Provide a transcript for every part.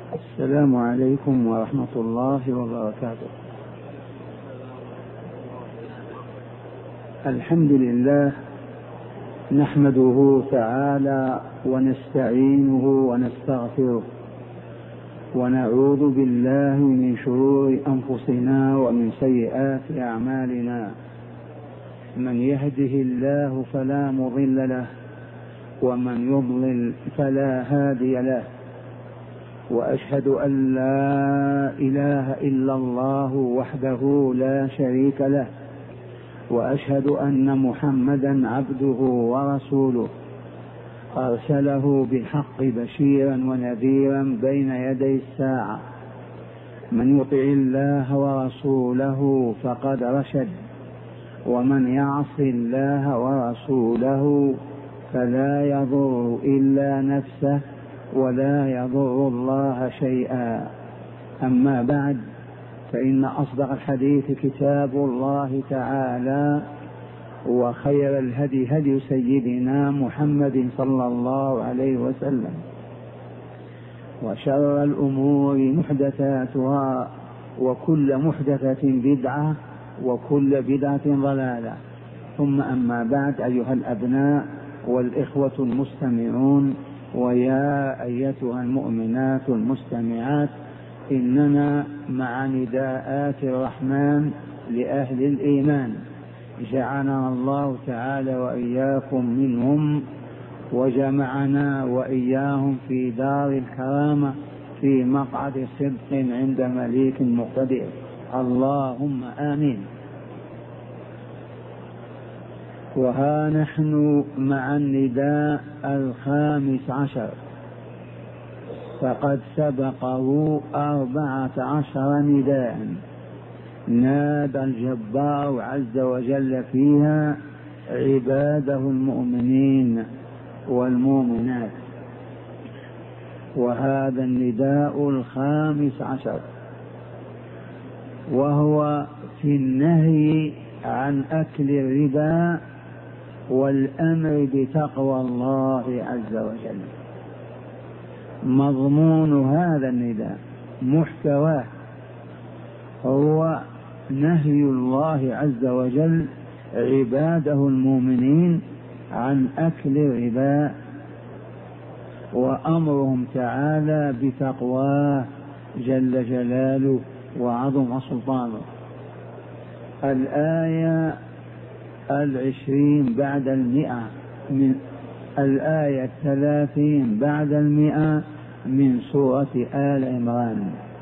السلام عليكم ورحمة الله وبركاته. الحمد لله نحمده تعالى ونستعينه ونستغفره ونعوذ بالله من شرور أنفسنا ومن سيئات أعمالنا. من يهده الله فلا مضل له ومن يضلل فلا هادي له، وأشهد أن لا إله إلا الله وحده لا شريك له، وأشهد أن محمدا عبده ورسوله أرسله بالحق بشيرا ونذيرا بين يدي الساعة. من يطع الله ورسوله فقد رشد، ومن يعص الله ورسوله فلا يضر إلا نفسه ولا يضر الله شيئا. أما بعد، فإن أصدق الحديث كتاب الله تعالى، وخير الهدي هدي سيدنا محمد صلى الله عليه وسلم، وشر الأمور محدثاتها، وكل محدثة بدعة، وكل بدعة ضلالة. ثم أما بعد، أيها الأبناء والإخوة المستمعون، ويا أيتها المؤمنات المستمعات، إننا مع نداءات الرحمن لأهل الإيمان، جعلنا الله تعالى وإياكم منهم، وجمعنا وإياهم في دار الكرامة في مقعد صدق عند مليك مقتدر، اللهم آمين. وها نحن مع النداء 15، فقد سبقه 14 نداء نادى الجبار عز وجل فيها عباده المؤمنين والمؤمنات، وهذا النداء 15 وهو في النهي عن أكل الربا والأمر بتقوى الله عز وجل. مضمون هذا النداء محتواه هو نهي الله عز وجل عباده المؤمنين عن أكل الربا، وأمرهم تعالى بتقواه جل جلاله وعظم سلطانه. الآية 20 بعد 100 من الآية 30 بعد 100 من سورة آل عمران.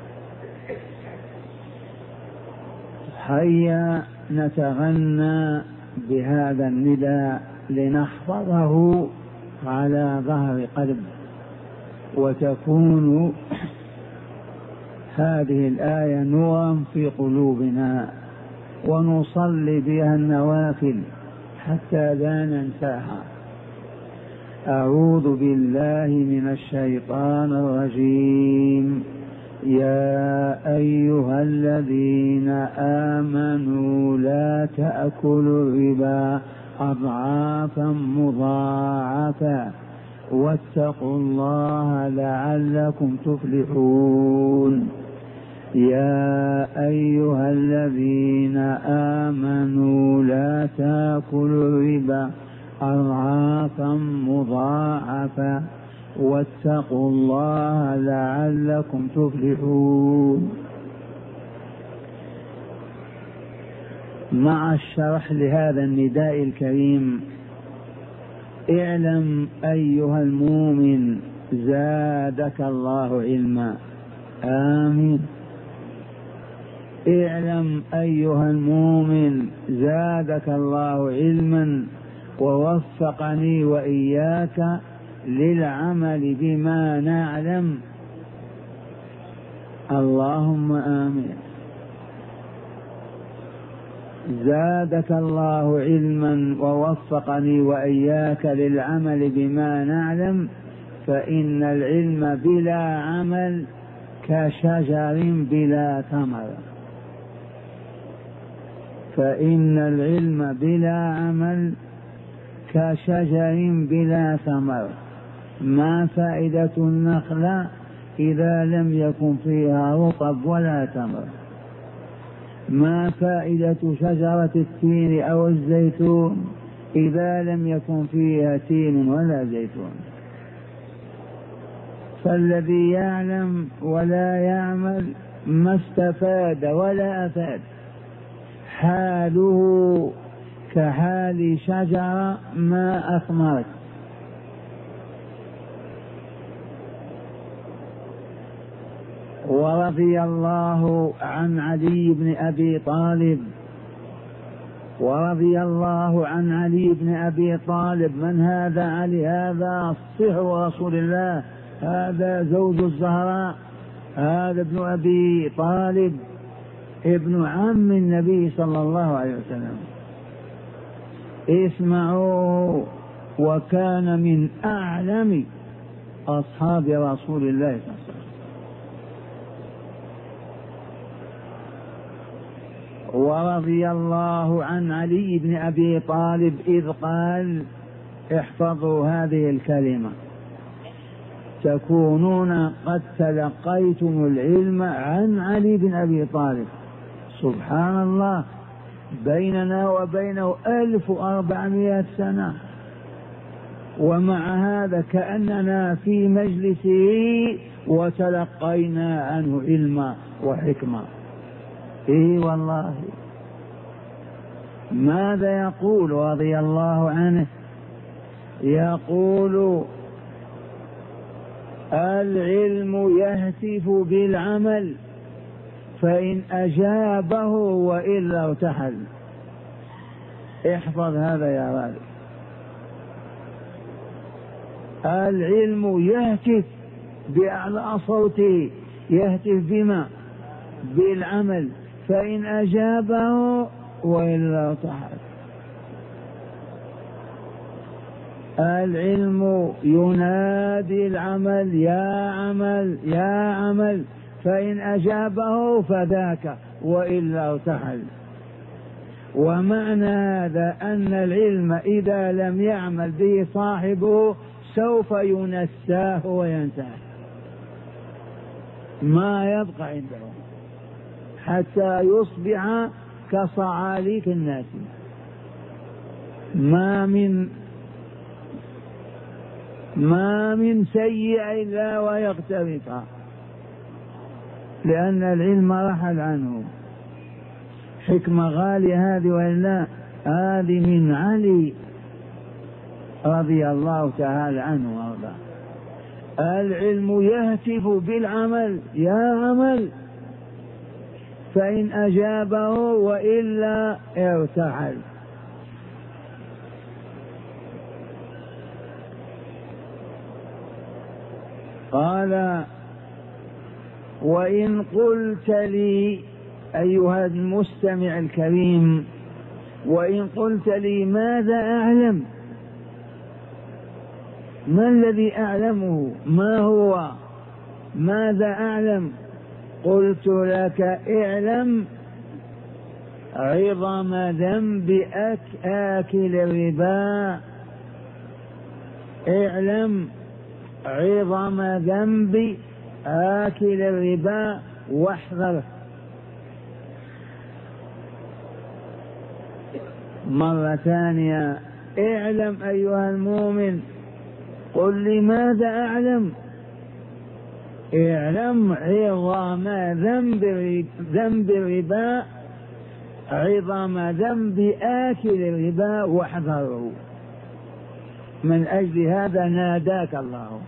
هيا نتغنى بهذا النداء لنحفظه على ظهر قلب، وتكون هذه الآية نورا في قلوبنا، ونصلي بها النوافل حتى لا ننساها. أعوذ بالله من الشيطان الرجيم. يا أيها الذين آمنوا لا تأكلوا الربا أضعافا مضاعفة واتقوا الله لعلكم تفلحون. يا أيها الذين آمنوا لا تأكلوا الربا أضعافا مضاعفة واتقوا الله لعلكم تفلحون. مع الشرح لهذا النداء الكريم، اعلم أيها المؤمن زادك الله علما. آمين. اعلم أيها المؤمن زادك الله علما ووفقني وإياك للعمل بما نعلم، اللهم آمين. زادك الله علما ووفقني وإياك للعمل بما نعلم، فإن العلم بلا عمل كشجر بلا ثمر. فإن العلم بلا عمل كشجر بلا ثمر. ما فائدة النخلة إذا لم يكن فيها رطب ولا تمر؟ ما فائدة شجرة التين أو الزيتون إذا لم يكن فيها تين ولا زيتون؟ فالذي يعلم ولا يعمل ما استفاد ولا أفاد، حاله كحال شجرة ما أثمرت. ورضي الله عن علي بن أبي طالب، ورضي الله عن علي بن أبي طالب. من هذا علي؟ هذا صهر رسول الله، هذا زوج الزهراء، هذا ابن أبي طالب ابن عم النبي صلى الله عليه وسلم. اسمعوا، وكان من أعلم أصحاب رسول الله صلى الله عليه وسلم. ورضي الله عن علي بن أبي طالب إذ قال، احفظوا هذه الكلمة، تكونون قد تلقيتم العلم عن علي بن أبي طالب. سبحان الله، بيننا وبينه 1400 سنة، ومع هذا كأننا في مجلسه وتلقينا عنه علما وحكمة. إيه والله. ماذا يقول رضي الله عنه؟ يقول العلم يهتف بالعمل فإن أجابه وإلا ارتحل. احفظ هذا يا غالي. العلم يهتف بأعلى صوته، يهتف بما؟ بالعمل، فإن أجابه وإلا ارتحل. العلم ينادي العمل، يا عمل يا عمل، فإن أجابه فذاك وإلا ارتحل. ومعنى هذا أن العلم إذا لم يعمل به صاحبه سوف ينساه وينساه، ما يبقى عنده حتى يصبح كصعاليك الناس. ما من سيء إلا ويغترفها، لأن العلم رحل عنه. حكمة غالية هذه وإلا؟ هذه من علي رضي الله تعالى عنه وارضاه. العلم يهتف بالعمل، يا عمل، فإن أجابه وإلا ارتحل. قال وإن قلت لي أيها المستمع الكريم، وإن قلت لي ماذا أعلم، ما الذي أعلمه؟ ما هو؟ ماذا أعلم؟ قلت لك اعلم عظم ذنب آكل الربا، اعلم عظم ذنب آكل الربا واحذره. مرة ثانية، اعلم أيها المؤمن. قل لي ماذا أعلم؟ اعلم عظم ذنب الربا، عظم ذنب آكل الربا واحذره. من أجل هذا ناداك الله.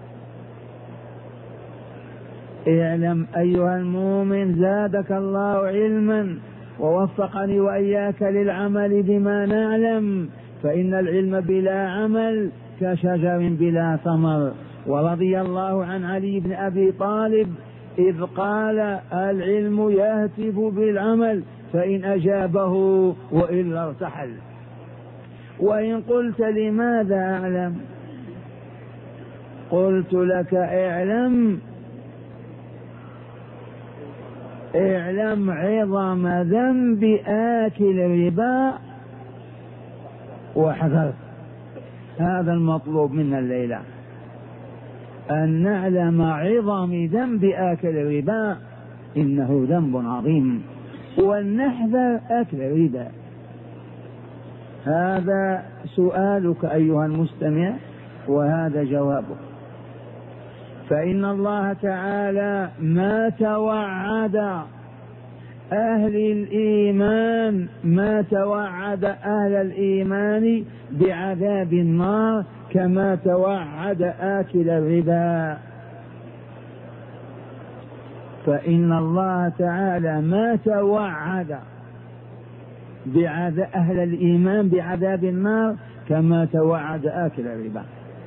اعلم أيها المؤمن، زادك الله علما ووفقني وإياك للعمل بما نعلم، فإن العلم بلا عمل كشجر بلا ثمر. ورضي الله عن علي بن أبي طالب إذ قال العلم يهتف بالعمل فإن أجابه وإلا ارتحل. وإن قلت لماذا أعلم؟ قلت لك اعلم عظم ذنب آكل الربا واحذر. هذا المطلوب منا الليلة. أن نعلم عظم ذنب آكل الربا، إنه ذنب عظيم، ولنحذر أكل الربا. هذا سؤالك أيها المستمع، وهذا جوابك. فإن الله تعالى ما توعد أهل الإيمان، ما توعد أهل الإيمان بعذاب النار كما توعد آكل الربا. فإن الله تعالى ما توعد أهل الإيمان بعذاب النار كما توعد آكل الربا،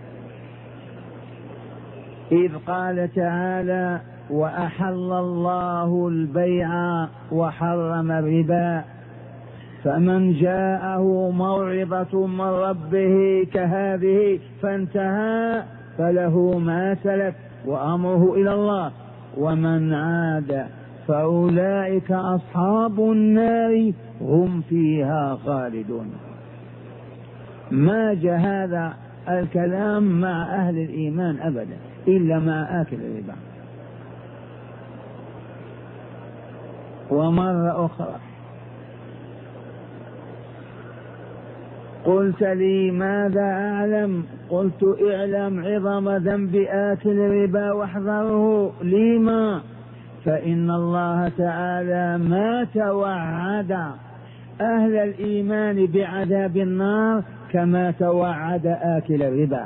إذ قال تعالى: وأحل الله البيع وحرم الربا فمن جاءه موعظة من ربه كهذه فانتهى فله ما سلف وأمره إلى الله ومن عاد فأولئك أصحاب النار هم فيها خالدون. ما جاء هذا الكلام مع أهل الإيمان أبدا إلا مع آكل الربا. ومرة أخرى قلت لي ماذا أعلم؟ قلت: اعلم عظم ذنب آكل الربا واحذره. لما؟ فإن الله تعالى ما توعد أهل الإيمان بعذاب النار كما توعد آكل الربا،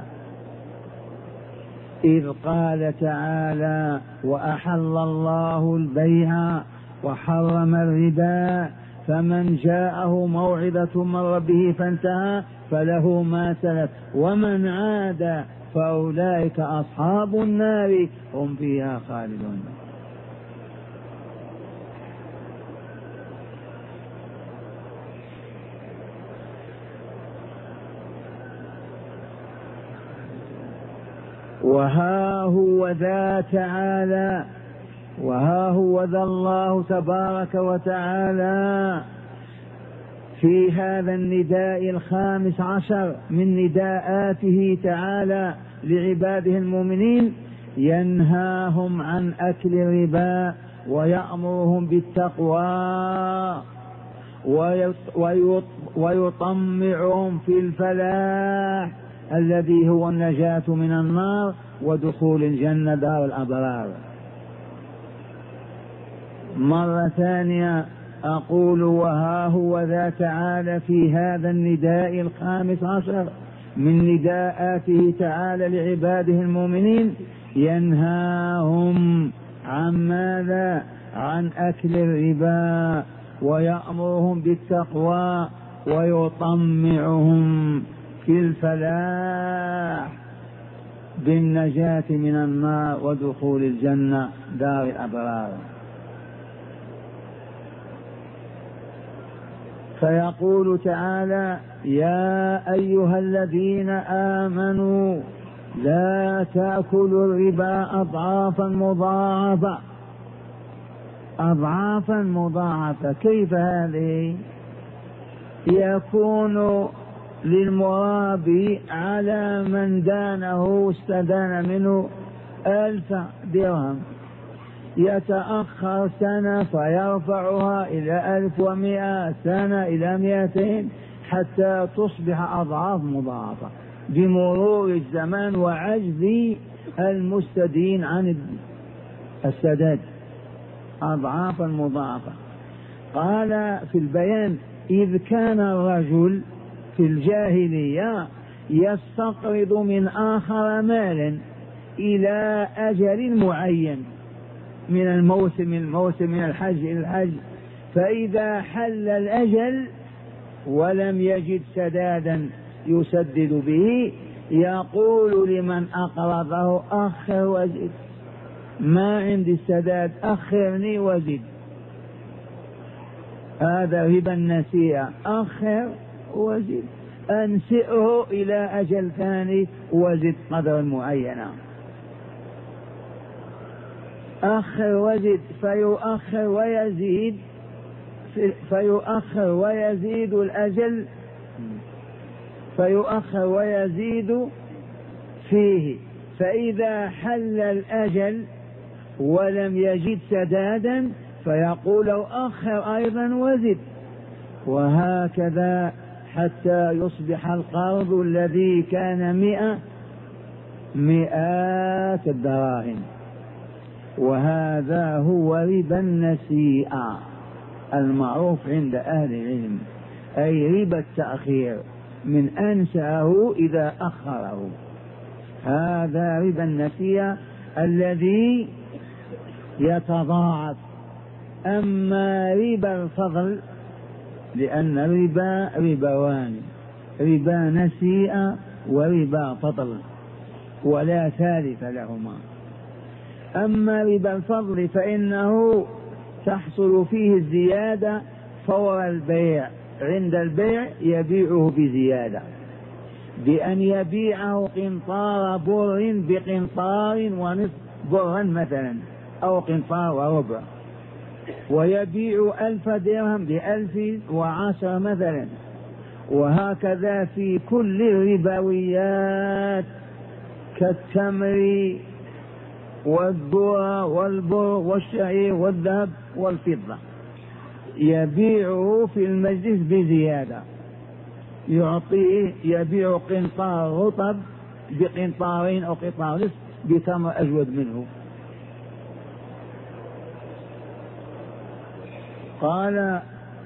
إذ قال تعالى: وأحل الله البيع وحرم الربا فمن جاءه موعظة من ربه فانتهى فله ما سلف ومن عاد فأولئك أصحاب النار هم فيها خالدون. وها هو ذا تعالى، وها هو ذا الله تبارك وتعالى في هذا النداء 15 من نداءاته تعالى لعباده المؤمنين، ينهاهم عن أكل الربا ويأمرهم بالتقوى ويطمعهم في الفلاح الذي هو النجاة من النار ودخول الجنة دار الأبرار. مرة ثانية أقول: وها هو ذا تعالى في هذا النداء 15 من نداءاته تعالى لعباده المؤمنين، ينهاهم عن ماذا؟ عن أكل الربا ويأمرهم بالتقوى ويطمعهم في الفلاح بالنجاة من النار ودخول الجنة دار الأبرار. فيقول تعالى: يا أيها الذين آمنوا لا تأكلوا الربا أضعافا مضاعفة. أضعافا مضاعفة كيف هذه؟ يكون للمرابي على من دانه استدان منه 1000 درهم، يتأخر سنة فيرفعها إلى 1100، سنة إلى 200، حتى تصبح أضعاف مضاعفة بمرور الزمان وعجز المستدين عن السداد. أضعافا مضاعفة. قال في البيان: إذ كان الرجل في الجاهلية يستقرض من آخر مالا إلى أجل معين، من الموسم من الحج إلى الحج، فإذا حل الأجل ولم يجد سدادا يسدد به يقول لمن أقرضه: أخر وزد، ما عندي السداد، أخرني وزد. هذا ربا النسيئة، أخر وزد، أنسئه إلى أجل ثاني وزد قدر معينة. أخر وزد، فيؤخر ويزيد الأجل، فيؤخر ويزيد فيه فإذا حل الأجل ولم يجد سدادا فيقول لو أخر أيضا وزد، وهكذا حتى يصبح القرض الذي كان 100 مئات الدراهم. وهذا هو ربا النسيئة المعروف عند أهل العلم، أي ربا التأخير من أنساه إذا أخره. هذا ربا النسيئة الذي يتضاعف. أما ربا الفضل لأن الربا ربوان، ربا نسيئة وربا فضل ولا ثالث لهما. أما ربا الفضل فإنه تحصل فيه الزيادة فور البيع، عند البيع يبيعه بزيادة بأن يبيعه قنطار بر بقنطار ونصف برا مثلا أو قنطار وربع، ويبيع 1000 درهم ب1010 مثلا. وهكذا في كل الربويات كالتمر والذرة والبر والشعير والذهب والفضة يبيعه في المجلس بزيادة، يعطيه يبيع قنطار رطب بقنطارين أو قنطار نصف بتمر أجود منه. قال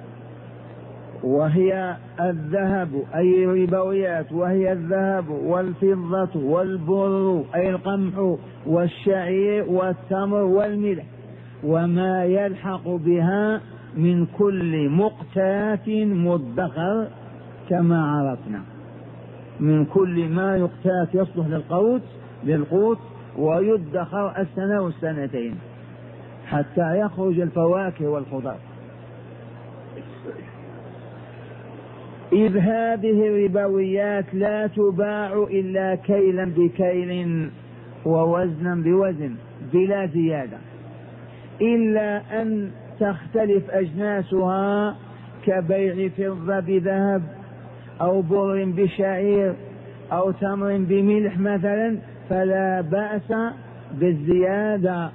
وهي الذهب أي الربويات، وهي الذهب والفضة والبر أي القمح والشعير والتمر والملح وما يلحق بها من كل مقتات مدخر كما عرفنا، من كل ما يقتات يصلح للقوت ويدخر السنة والسنتين حتى يخرج الفواكه والخضار. إذ هذه الربويات لا تباع إلا كيلا بكيل ووزنا بوزن بلا زيادة، إلا أن تختلف أجناسها كبيع فضة بذهب أو بر بشعير أو تمر بملح مثلا، فلا بأس بالزيادة.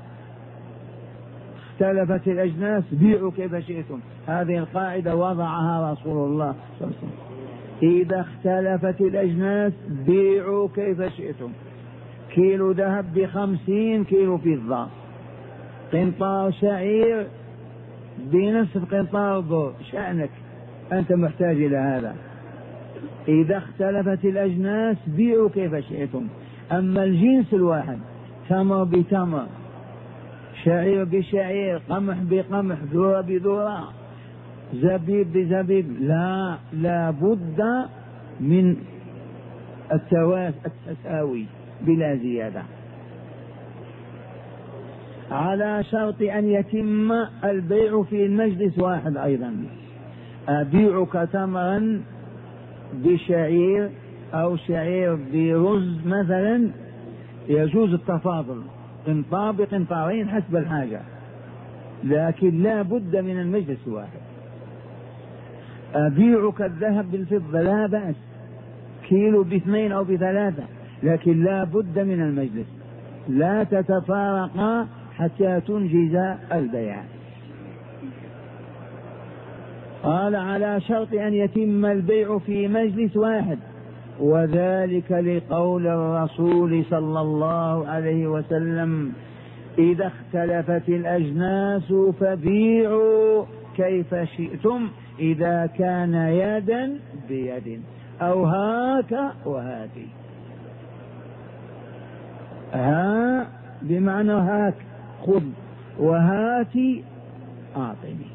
اختلفت الأجناس بيعوا كيف شئتم، هذه القاعدة وضعها رسول الله صلى الله عليه وسلم. إذا اختلفت الأجناس بيعوا كيف شئتم، كيلو ذهب ب50 كيلو فضة، قنطار شعير بنصف قنطار بر، شأنك أنت محتاج إلى هذا. إذا اختلفت الأجناس بيعوا كيف شئتم. أما الجنس الواحد تمر بتمر، شعير بشعير، قمح بقمح، ذرة بذرة، زبيب بزبيب، لا بد من التساوي بلا زيادة، على شرط أن يتم البيع في المجلس واحد. أيضا أبيعك تمرا بشعير أو شعير برز مثلا، يجوز التفاضل قنطار بقنطارين حسب الحاجة، لكن لا بد من المجلس واحد. أبيعك الذهب بالفضة لا بأس، كيلو ب2 أو ب3، لكن لا بد من المجلس، لا تتفارقا حتى تنجز البيع. قال على شرط أن يتم البيع في مجلس واحد، وذلك لقول الرسول صلى الله عليه وسلم إذا اختلفت الأجناس فبيعوا كيف شئتم إذا كان يدا بيد أو هاك وهاتي. ها بمعنى هاك خذ، وهاتي أعطني.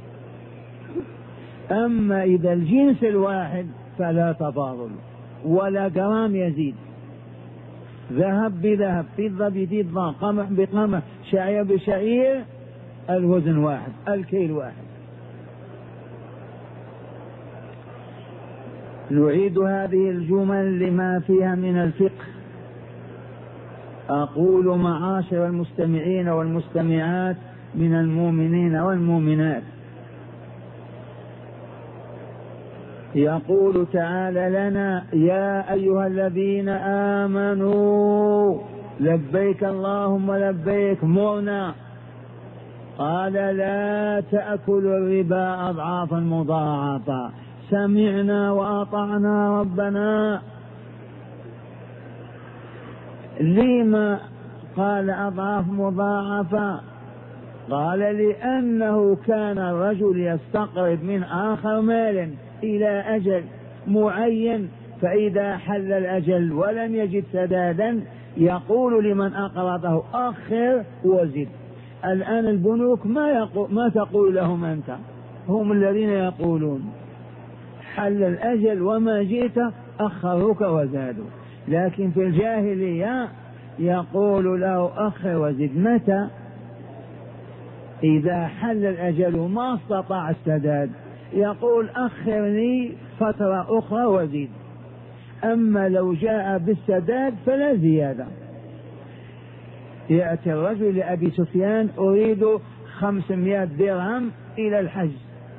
أما إذا الجنس الواحد فلا تفاضل ولا جرام يزيد، ذهب بذهب، فضة بفضة، قمح بقمح، شعير بشعير، الوزن واحد، الكيل واحد. نعيد هذه الجمل لما فيها من الفقه. أقول معاشر المستمعين والمستمعات من المؤمنين والمؤمنات، يقول تعالى لنا يا أيها الذين آمنوا لبيك اللهم لبيك مرنا. قال لا تأكلوا الربا أضعافا مضاعفة، سمعنا وأطعنا ربنا. لما قال أضعاف مضاعفة؟ قال لأنه كان الرجل يستقرض من آخر مال إلى أجل معين، فإذا حل الأجل ولم يجد سدادا يقول لمن أقرضه أخر وزد. الآن البنوك ما تقول لهم أنت، هم الذين يقولون حل الأجل وما جئت أخروك وزادوا. لكن في الجاهلية يقول له أخر وزد. متى؟ إذا حل الأجل وما استطاع السداد يقول أخرني فترة أخرى وزيد. أما لو جاء بالسداد فلا زيادة. يأتي الرجل لأبي سفيان أريد 500 درهم إلى الحج،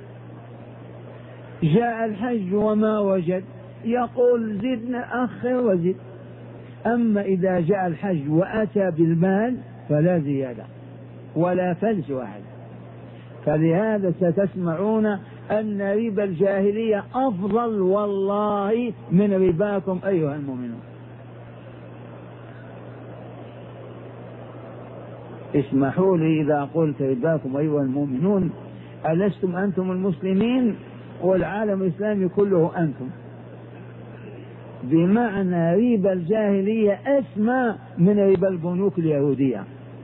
جاء الحج وما وجد يقول زدنا أخر وزد. أما إذا جاء الحج وأتى بالمال فلا زيادة ولا فلس واحد. فلهذا ستسمعون أن ربا الجاهلية أفضل والله من رباكم أيها المؤمنون. اسمحوا لي إذا قلت رباكم أيها المؤمنون، ألستم أنتم المسلمين والعالم الإسلامي كله أنتم؟ بمعنى ربا الجاهلية أسمى من ربا البنوك اليهودية.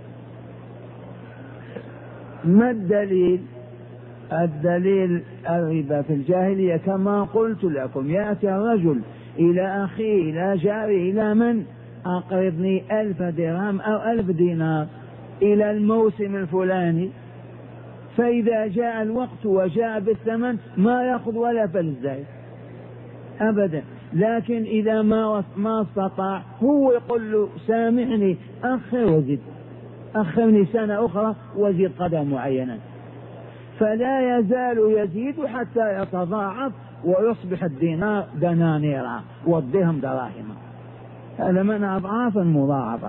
ما الدليل؟ الدليل الربا في الجاهلية كما قلت لكم، يأتي الرجل إلى أخيه إلى جاره إلى من أقرضني 1000 درهم أو 1000 دينار إلى الموسم الفلاني، فإذا جاء الوقت وجاء بالثمن ما يأخذ ولا فلس زايد أبدا. لكن إذا ما استطاع هو يقول له سامحني أخر وزد، أخرني سنة أخرى وزد قدر معينا، فلا يزال يزيد حتى يتضاعف ويصبح الدينار دنانيرا والدرهم دراهم. هذا من أضعاف مضاعفة.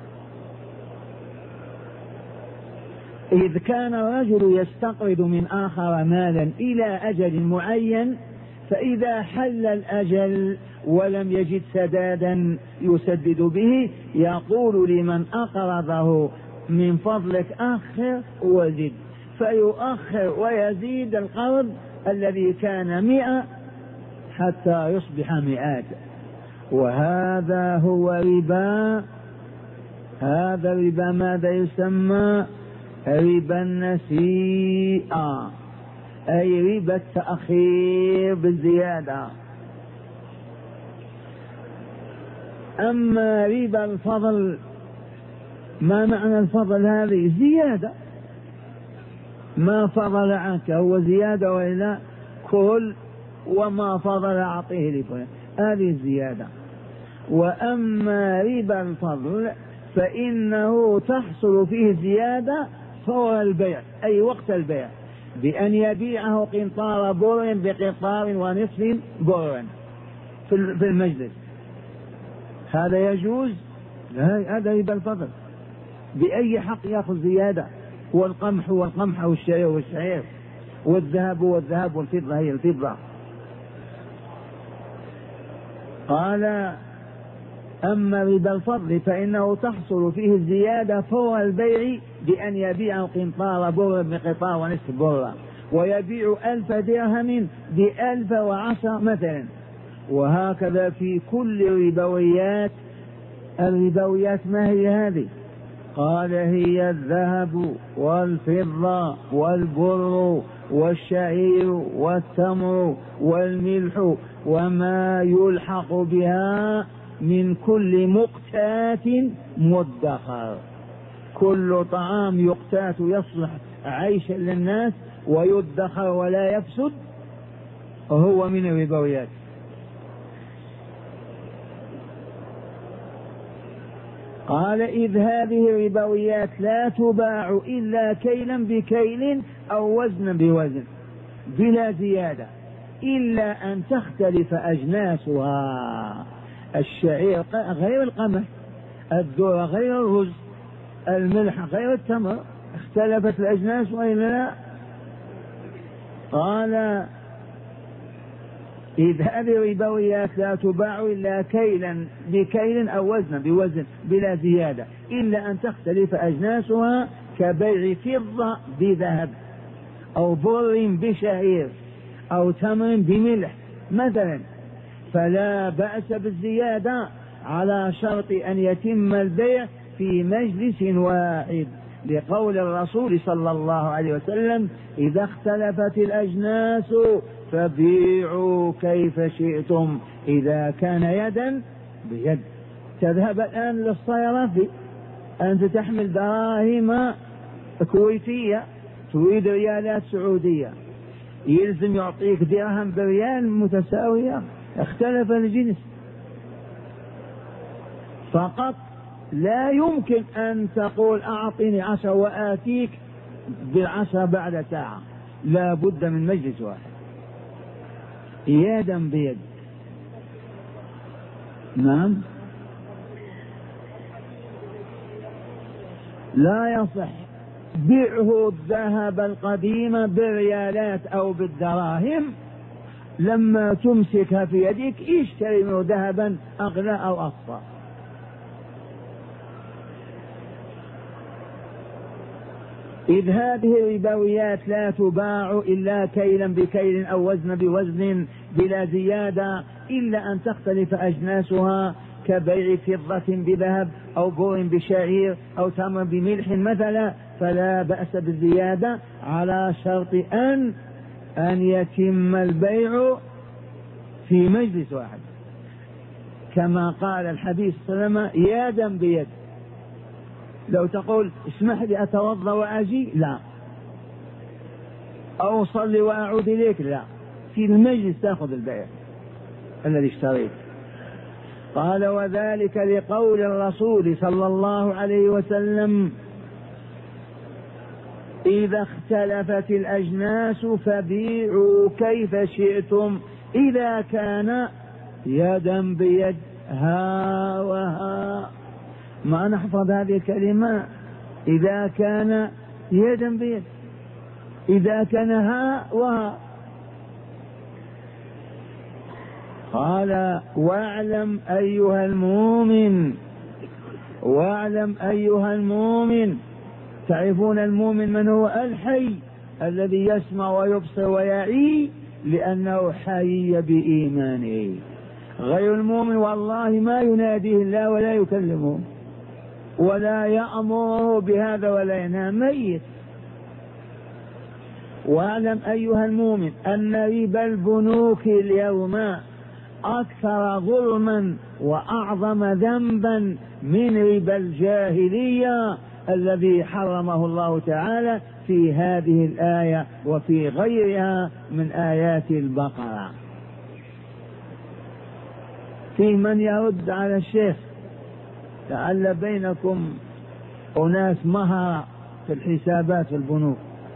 إذ كان الرجل يستقرض من آخر مالا إلى أجل معين، فإذا حل الأجل ولم يجد سدادا يسدد به يقول لمن أقرضه من فضلك أخر وزد، فيؤخر ويزيد القرض الذي كان 100 حتى يصبح 100. وهذا هو ربا. هذا الربا ماذا يسمى؟ ربا النسيئة، أي ربا التأخير بالزيادة. أما ربا الفضل، ما معنى الفضل؟ هذه زيادة، ما فضل عنك هو زيادة وإلا كل وما فضل أعطيه لفلان، هذه الزيادة. وأما ربا الفضل فإنه تحصل فيه زيادة فور البيع، أي وقت البيع، بأن يبيعه قنطار بر بقنطار ونصف بر في المجلس، هذا يجوز؟ لا، هذا ربا الفضل. بأي حق يأخذ زيادة؟ والقمح والقمح والشعير والشعير والذهب والذهب والفضة هي الفضة. قال أما ربا الفضل فإنه تحصل فيه الزيادة فور البيع بأن يبيع قنطار بر بقنطار ونصف بر، ويبيع 1000 درهم ب1010 مثلا. وهكذا في كل ربويات. الربويات ما هي هذه؟ قال هي الذهب والفضة والبر والشعير والتمر والملح وما يلحق بها من كل مقتات مدخر. كل طعام يقتات يصلح عيشا للناس ويدخر ولا يفسد هو من الربويات. قال إذ هذه الربويات لا تباع إلا كيلا بكيل أو وزنا بوزن بلا زيادة، إلا أن تختلف أجناسها. الشعير غير القمح، الذرة غير الرز، الملح غير التمر، اختلفت الأجناس وإلا لا؟ قال إذ هذه الربويات لا تباع إلا كيلا بكيل أو وزنا بوزن بلا زيادة، إلا أن تختلف أجناسها كبيع فضة بذهب أو بر بشعير أو تمر بملح مثلا، فلا بأس بالزيادة على شرط أن يتم البيع في مجلس واحد، لقول الرسول صلى الله عليه وسلم إذا اختلفت الأجناس فبيعوا كيف شئتم إذا كان يدا بيد. تذهب الآن للصيرفي، أنت تحمل دراهم كويتية تريد ريالات سعودية، يلزم يعطيك درهم بريال متساوية، اختلف الجنس فقط. لا يمكن أن تقول أعطني 10 وآتيك ب10 بعد ساعة، لا بد من مجلس واحد يدا بيد. نعم لا يصح بيعه الذهب القديم بالريالات أو بالدراهم، لما تمسكها في يدك اشتري منه ذهبا أغلى أو أصفى. إذ هذه الربويات لا تباع إلا كيلا بكيل أو وزن بوزن بلا زيادة، إلا أن تختلف أجناسها كبيع فضة بذهب أو بور بشعير أو تمر بملح مثلا، فلا بأس بالزيادة على شرط أن يتم البيع في مجلس واحد، كما قال الحديث صلى الله عليه وسلم يدا بيد. لو تقول اسمح لي أتوضأ وأجي، لا، أو صلي وأعود إليك، لا، في المجلس تأخذ البيع الذي اشتريت. قال وذلك لقول الرسول صلى الله عليه وسلم إذا اختلفت الأجناس فبيعوا كيف شئتم إذا كان يدا بيد. ها وها، ما نحفظ هذه الكلمة، إذا كان يدا بيد، إذا كان ها وها. قال واعلم أيها المؤمن، تعرفون المؤمن من هو؟ الحي الذي يسمع ويبصر ويعي، لأنه حي بإيمانه. غير المؤمن والله ما يناديه الله ولا يكلمه ولا يأمره بهذا ولا ينهى، ميت. واعلم أيها المؤمن أن ربا البنوك اليوم أكثر ظلما وأعظم ذنبا من ربا الجاهلية الذي حرمه الله تعالى في هذه الآية وفي غيرها من آيات البقرة. في من يرد على الشيخ؟ لعل بينكم أناس مهرة في الحسابات في البنوك.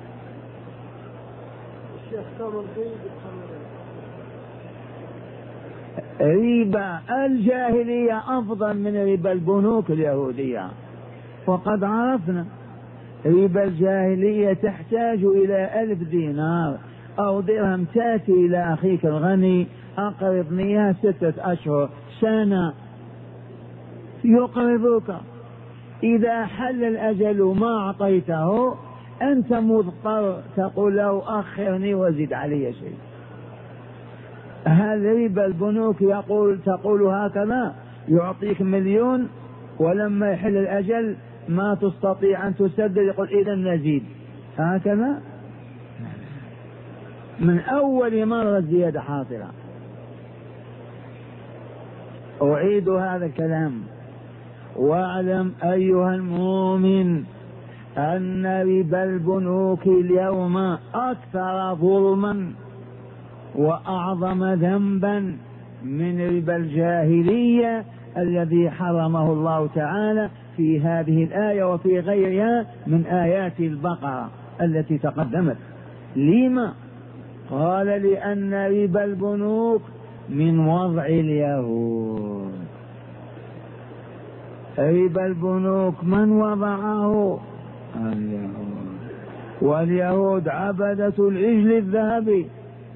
ربا الجاهلية أفضل من ربا البنوك اليهودية، وقد عرفنا ربا الجاهلية تحتاج إلى 1000 دينار أو درهم، تأتي إلى أخيك الغني أقرضني 6 أشهر سنة يقرضك، إذا حل الأجل ما أعطيته أنت مضطر تقول له أخرني وزد علي شيء. هذا ربا البنوك تقول هكذا، يعطيك 1,000,000 ولما يحل الأجل ما تستطيع أن تسدد يقول إذا نزيد، هكذا من أول مرة الزيادة حاصلة. أعيد هذا الكلام: واعلم أيها المؤمن أن ربا البنوك اليوم أكثر ظلما وأعظم ذنبا من ربا الجاهلية الذي حرمه الله تعالى في هذه الآية وفي غيرها من آيات البقرة التي تقدمت. لما؟ قال لأن ربا البنوك من وضع اليهود، ربا البنوك من وضعه؟ اليهود. واليهود عبدة العجل الذهبي.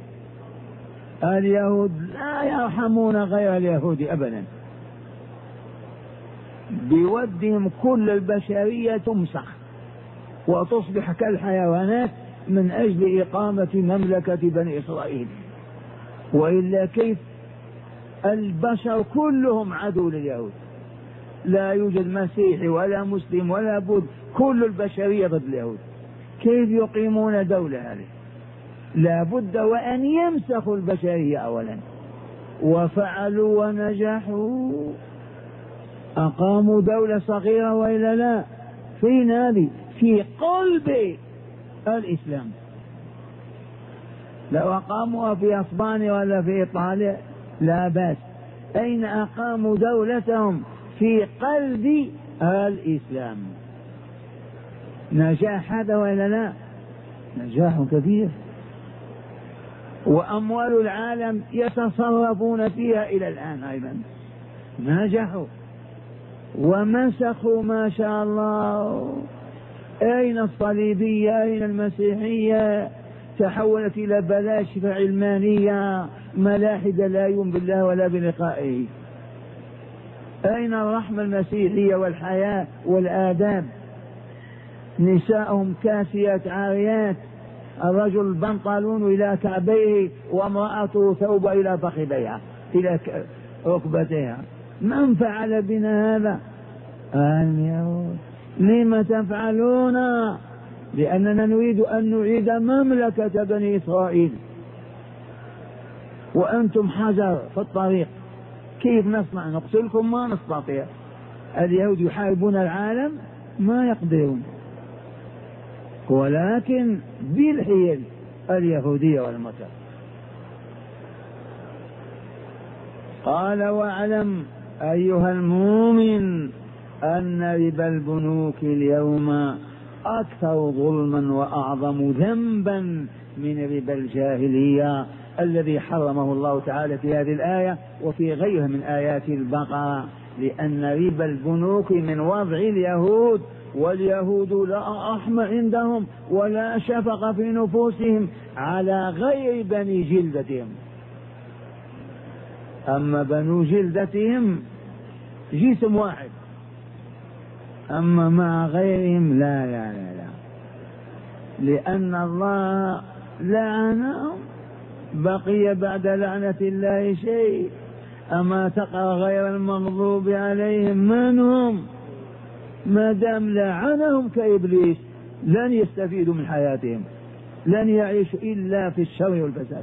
اليهود لا يرحمون غير اليهود أبدا، بودهم كل البشرية تمسخ وتصبح كالحيوانات من أجل إقامة مملكة بني إسرائيل. وإلا كيف؟ البشر كلهم عدو لليهود، لا يوجد مسيحي ولا مسلم ولا بد، كل البشرية ضد اليهود. كيف يقيمون دولة هذه؟ لا بد وأن يمسخوا البشرية أولا، وفعلوا ونجحوا، أقاموا دولة صغيرة وإلا لا؟ في نادي في قلب الإسلام. لو أقاموها في أسبانيا ولا في إيطاليا لا بأس. أين أقاموا دولتهم؟ في قلب الإسلام. نجاح هذا وإلا لا؟ نجاح كبير. وأموال العالم يتصرفون فيها إلى الآن أيضا. نجحوا ومسخوا ما شاء الله. أين الصليبية؟ أين المسيحية؟ تحولت إلى بلاشفة علمانية ملاحدة لا يؤمن بالله ولا بلقائه. أين الرحمة المسيحية والحياة والآداب؟ نساءهم كاسيات عاريات، الرجل البنطلون إلى كعبيه وامرأته ثوب إلى فخذيها إلى ركبتيها. من فعل بنا هذا؟ اليهود. لم تفعلون؟ لأننا نريد أن نعيد مملكة بني إسرائيل وأنتم حجر في الطريق. كيف نصنع؟ نقتلكم؟ ما نستطيع. اليهود يحاربون العالم ما يقدرون، ولكن بالحيل اليهودية والمكر. قال واعلم أيها المؤمن أن ربا البنوك اليوم أكثر ظلما وأعظم ذنبا من ربا الجاهلية الذي حرمه الله تعالى في هذه الآية وفي غيرها من آيات البقرة، لأن ربا البنوك من وضع اليهود، واليهود لا رحمة عندهم ولا شفقة في نفوسهم على غير بني جلدتهم. أما بنو جلدتهم جسم واحد، أما مع غيرهم لا لا لا لا، لأن الله لعنهم. بقي بعد لعنة الله شيء؟ أما تقرأ غير المغضوب عليهم من هم؟ ما دام لعنهم كإبليس لن يستفيدوا من حياتهم، لن يعيشوا إلا في الشر والفساد.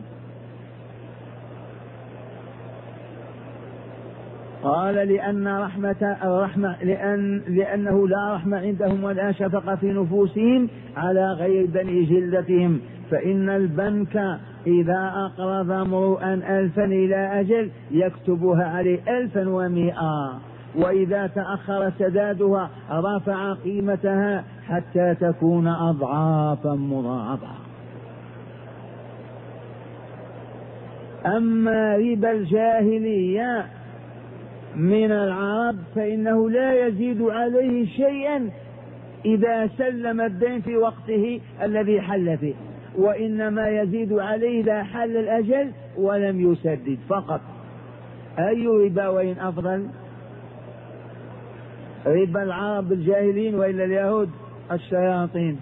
قال لأنه لا رحمة عندهم ولا شفقة في نفوسهم على غير بني جلدتهم. فإن البنك إذا أقرض امرؤا 1000 إلى أجل يكتبها عليه 1100، وإذا تأخر سدادها رفع قيمتها حتى تكون أضعافا مضاعفة. أما ربا الجاهلية من العرب فإنه لا يزيد عليه شيئا إذا سلم الدين في وقته الذي حل فيه، وإنما يزيد عليه إذا حل الأجل ولم يسدد فقط. أي ربوين أفضل؟ ربا العرب الجاهلين وإلا اليهود الشياطين؟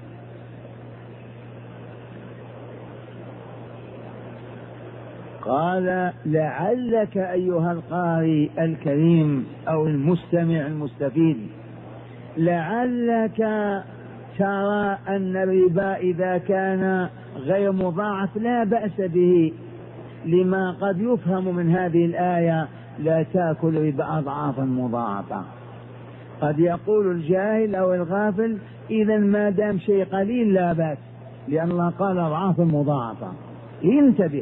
قال لعلك أيها القارئ الكريم أو المستمع المستفيد، لعلك ترى أن الربا إذا كان غير مضاعف لا بأس به، لما قد يفهم من هذه الآية لا تأكل ربا أضعافا مضاعفة. قد يقول الجاهل أو الغافل إذا ما دام شيء قليل لا بأس، لأن الله قال أضعافا مضاعفة. انتبه،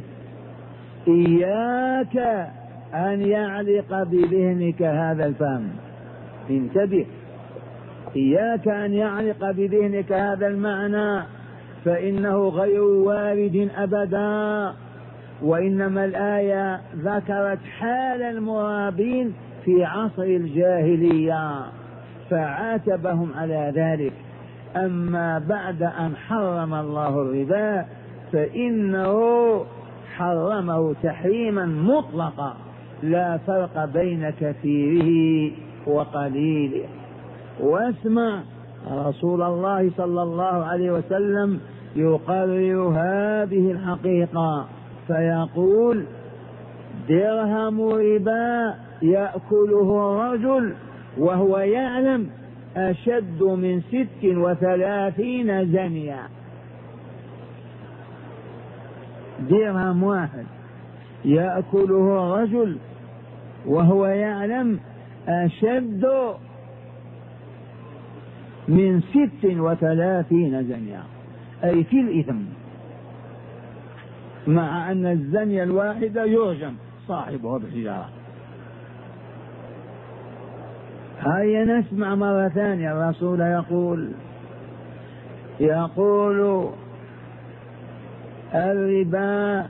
إياك أن يعلق بذهنك هذا الفهم. انتبه، إياك أن يعلق بذهنك هذا المعنى، فإنه غير وارد أبدا. وإنما الآية ذكرت حال المرابين في عصر الجاهلية، فعاتبهم على ذلك. أما بعد أن حرم الله الربا فإنه حرمه تحريما مطلقا لا فرق بين كثيره وقليله. واسمع رسول الله صلى الله عليه وسلم يقرر هذه الحقيقة فيقول: درهم ربا يأكله الرجل وهو يعلم أشد من 36 زنيا. درهم واحد يأكله الرجل وهو يعلم أشد من 36 زنيا، أي في الإثم، مع أن الزنية الواحدة يرجم صاحبه بالحجارة. هيا نسمع مرة ثانية. الرسول يقول الربا،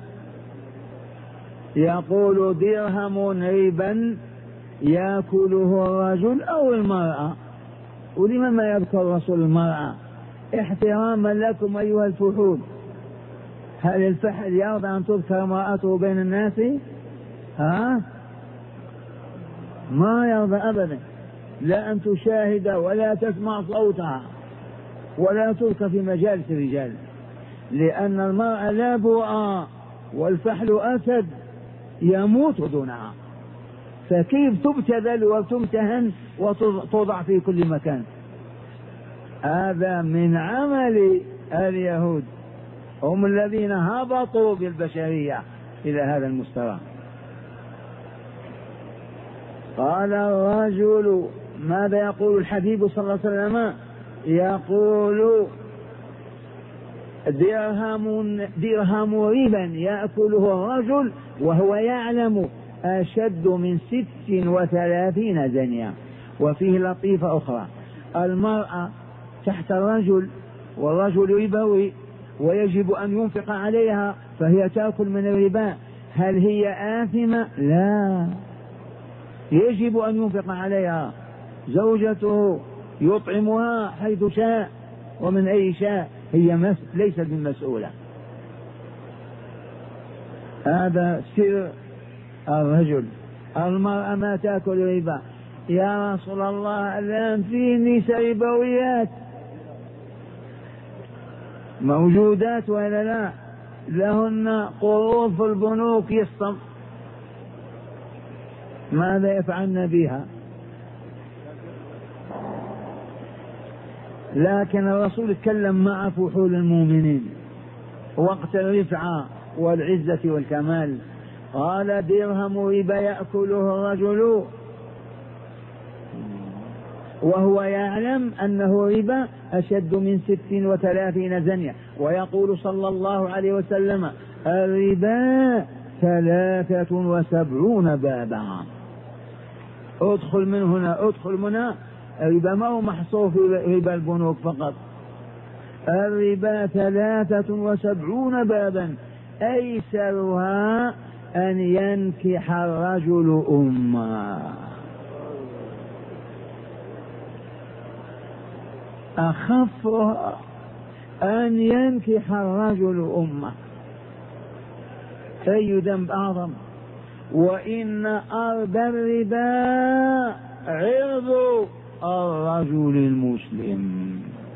يقول: درهم ربا يأكله الرجل أو المرأة. ولماذا ما يذكر الرسول المرأة؟ احتراما لكم أيها الفحول. هل الفحل يرضى أن تذكر امرأته بين الناس؟ ما يرضى أبدا، لا أن تشاهد ولا تسمع صوتها ولا تذكر في مجالس الرجال، لأن المرأة لا بؤا والفحل أسد يموت دونها، فكيف تبتذل وتمتهن وتوضع في كل مكان؟ هذا من عمل اليهود، هم الذين هبطوا بالبشرية إلى هذا المستوى. قال الرجل، ماذا يقول الحبيب صلى الله عليه وسلم؟ يقول: درهم ربا يأكله الرجل وهو يعلم أشد من 36 زنيا. وفيه لطيفة أخرى: المرأة تحت الرجل والرجل ربوي ويجب أن ينفق عليها فهي تأكل من الربا، هل هي آثمة؟ لا، يجب أن ينفق عليها، زوجته يطعمها حيث شاء ومن أي شاء، هي ليست بالمسؤولة. هذا سر الرجل. المرأة ما تأكل ربا. يا رسول الله، الآن في نساء ربويات موجودات ولا لا؟ لهن قروض في البنوك يسطم، ماذا يفعلن بها؟ لكن الرسول تكلم مع فحول المؤمنين وقت الرفعة والعزة والكمال. قال: درهم ربا يأكله الرجل وهو يعلم أنه ربا أشد من 36 زنية. ويقول صلى الله عليه وسلم: الربا 73 بابا. ادخل من هنا ادخل من هنا. الربا ما هو محصور في ربا البنوك فقط، الربا 73 بابا، أيسرها أن ينكح الرجل أمه، أخفها أن ينكح الرجل أمه. أي ذنب أعظم؟ وإن أرض الربا عرض الرجل المسلم.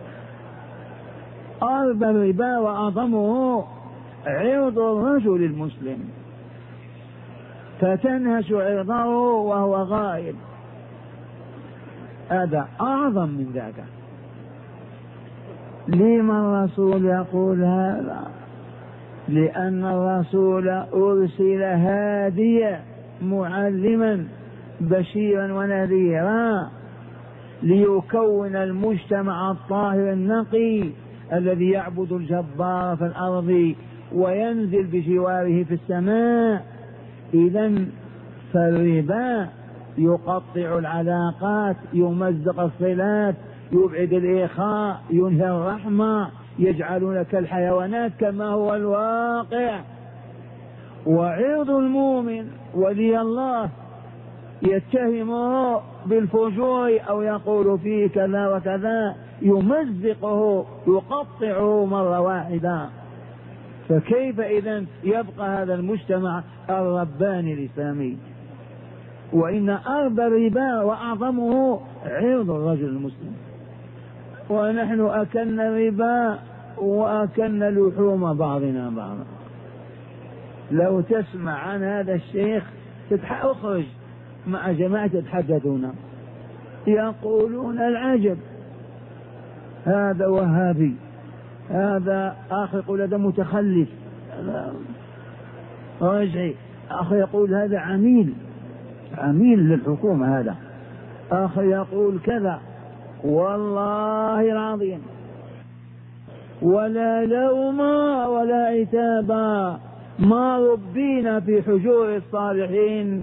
أرض الربا وأعظمه عرض الرجل المسلم، فتنهش عرضه وهو غائب، هذا أعظم من ذاك. لما الرسول يقول هذا؟ لأن الرسول أرسل هاديا معلما بشيرا ونذيرا ليكون المجتمع الطاهر النقي الذي يعبد الجبار في الأرض وينزل بجواره في السماء. إذن فالربا يقطع العلاقات، يمزق الصلات، يبعد الإخاء، ينهي الرحمة، يجعلون كالحيوانات كما هو الواقع. وعرض المؤمن ولي الله يتهمه بالفجور أو يقول فيه كذا وكذا، يمزقه يقطعه مرة واحدة. فكيف إذن يبقى هذا المجتمع الرباني الإسلامي؟ وإن أربى الربا وأعظمه عرض الرجل المسلم، ونحن أكلنا الربا وأكلنا لحوم بعضنا بعضا. لو تسمع عن هذا الشيخ اخرج مع جماعة يتحدثون يقولون العجب، هذا وهابي، هذا آخر يقول هذا متخلف، رجعي، آخر يقول هذا عميل للحكومة، هذا آخر يقول كذا. والله العظيم ولا لوم ولا عتابا، ما ربينا في حجور الصالحين.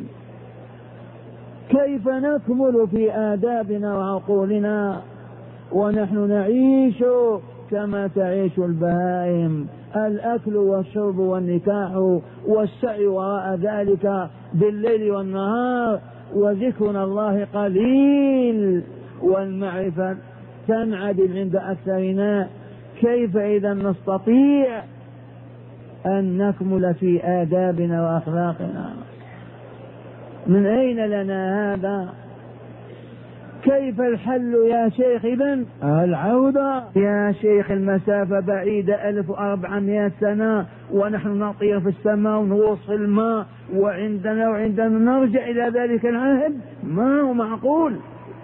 كيف نكمل في آدابنا وعقولنا ونحن نعيش كما تعيش البهائم؟ الأكل والشرب والنكاح والسعي وراء ذلك بالليل والنهار، وذكرنا الله قليل والمعرفة تنعدم عند أكثرنا. كيف إذا نستطيع أن نكمل في آدابنا وأخلاقنا؟ من أين لنا هذا؟ كيف الحل يا شيخ؟ إذن العودة يا شيخ، المسافة بعيدة 1400 سنة ونحن نطير في السماء ونوصل الماء، وعندنا نرجع إلى ذلك العهد؟ ما هو معقول.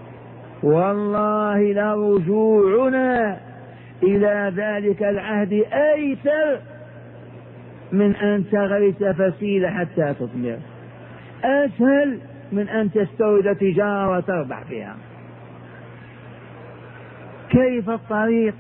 والله لرجوعنا إلى ذلك العهد أيسر من أن تغرس فسيلة حتى تثمر، أسهل من أن تستورد تجارة وتربح فيها. كيف الطريق؟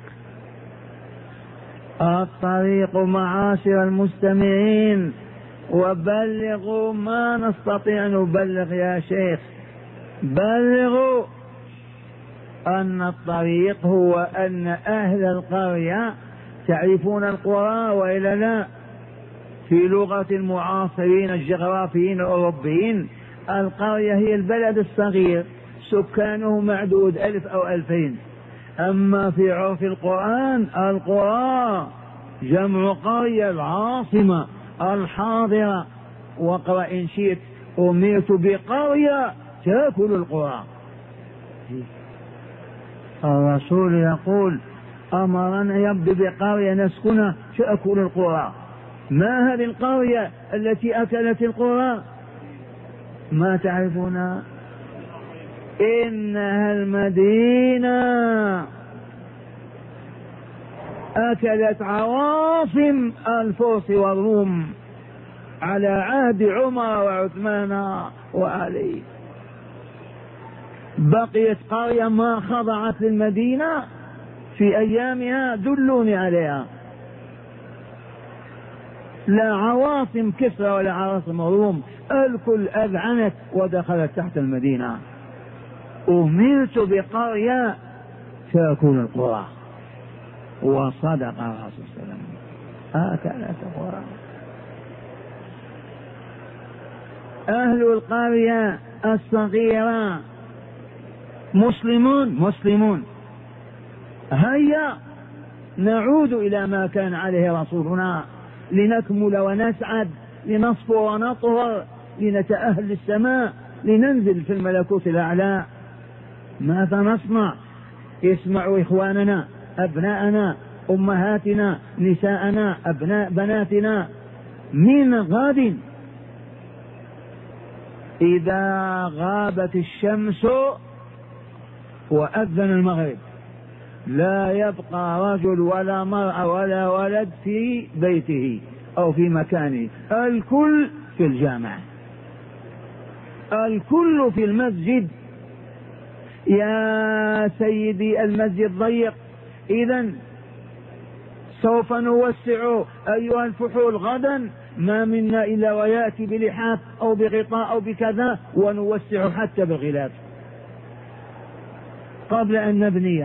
الطريق معاشر المستمعين، وبلغوا ما نستطيع نبلغ يا شيخ، بلغوا أن الطريق هو أن أهل القرية تعرفون القرى وإلا لا؟ في لغة المعاصرين الجغرافيين الأوروبيين القرية هي البلد الصغير سكانه معدود 1000 أو 2000. أما في عرف القرآن القرى جمع قرية، العاصمة الحاضرة. واقرأ إن شئت أمرت بقرية تأكل القرى. الرسول يقول أمرنا يبدو بقرية نسكنها تأكل القرى. ما هذه القرية التي أكلت القرى؟ ما تعرفونها؟ إنها المدينة، أكلت عواصم الفرس والروم على عهد عمر وعثمان وعلي. بقيت قرية ما خضعت للمدينة في أيامها؟ دلوني عليها. لا عواصم كسرى ولا عواصم الروم، الكل أذعنت ودخلت تحت المدينة. أمرت بقرية تأكل القرى، وصدق الرسول صلى الله عليه وسلم، أكلت القرى. أهل القرية الصغيرة مسلمون. هيا نعود إلى ما كان عليه رسولنا لنكمل ونسعد، لنصفو ونطهر، لنتأهل للسماء، لننزل في الملكوت الأعلى. ماذا نصنع؟ اسمعوا إخواننا، أبناءنا، أمهاتنا، نساءنا، أبناء بناتنا، من غد إذا غابت الشمس وأذن المغرب لا يبقى رجل ولا مرأة ولا ولد في بيته أو في مكانه، الكل في الجامع، الكل في المسجد. يا سيدي المسجد ضيق، إذن سوف نوسع أيها الفحول غدا، ما منا إلا ويأتي بلحاف أو بغطاء أو بكذا، ونوسع حتى بالغلاف قبل أن نبني.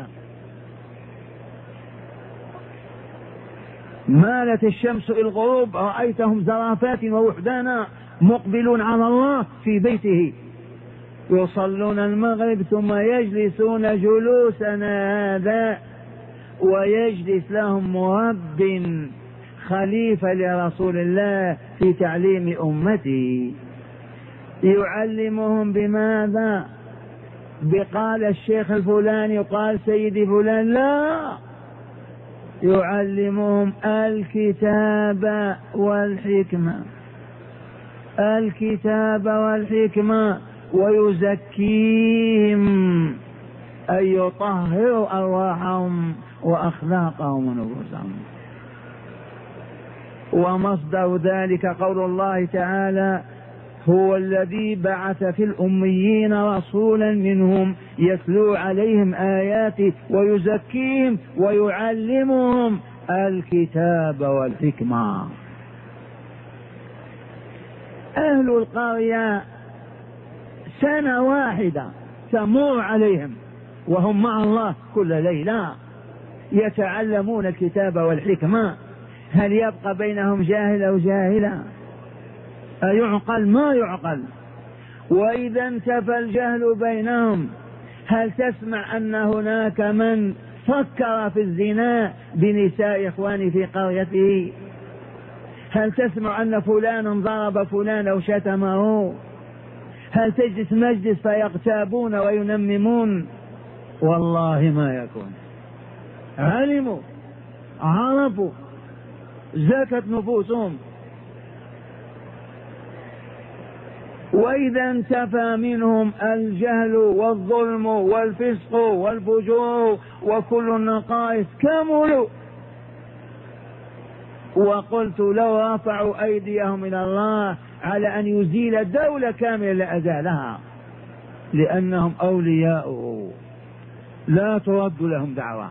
مالت الشمس إلى الغروب، رأيتهم زرافات ووحدانا مقبلون على الله في بيته، يصلون المغرب ثم يجلسون جلوسنا هذا، ويجلس لهم مرب خليفة لرسول الله في تعليم أمته، يعلمهم بماذا؟ بقال الشيخ الفلاني قال سيدي فلان، لا، يعلمهم الكتاب والحكمة، الكتاب والحكمة، ويزكيهم أي يطهر أرواحهم وأخلاقهم ونفوسهم. ومصدر ذلك قول الله تعالى: هو الذي بعث في الأميين رسولا منهم يتلو عليهم آياته ويزكيهم ويعلمهم الكتاب والحكمة. أهل القرية سنة واحدة تمر عليهم وهم مع الله كل ليلة يتعلمون الكتاب والحكمة، هل يبقى بينهم جاهل أو جاهلة؟ أيعقل؟ ما يعقل. وإذا انتفى الجهل بينهم، هل تسمع أن هناك من فكر في الزنا بنساء إخواني في قريته؟ هل تسمع أن فلان ضرب فلان أو شتمه؟ هل تجلس مجلس فيغتابون وينممون؟ والله ما يكون. علموا، عرفوا، زكت نفوسهم. وإذا انتفى منهم الجهل والظلم والفسق والفجور وكل النقائص كملوا. وقلت لو رفعوا أيديهم إلى الله على أن يزيل دولة كاملة لأزالها، لأنهم أولياؤه لا ترد لهم دعوة.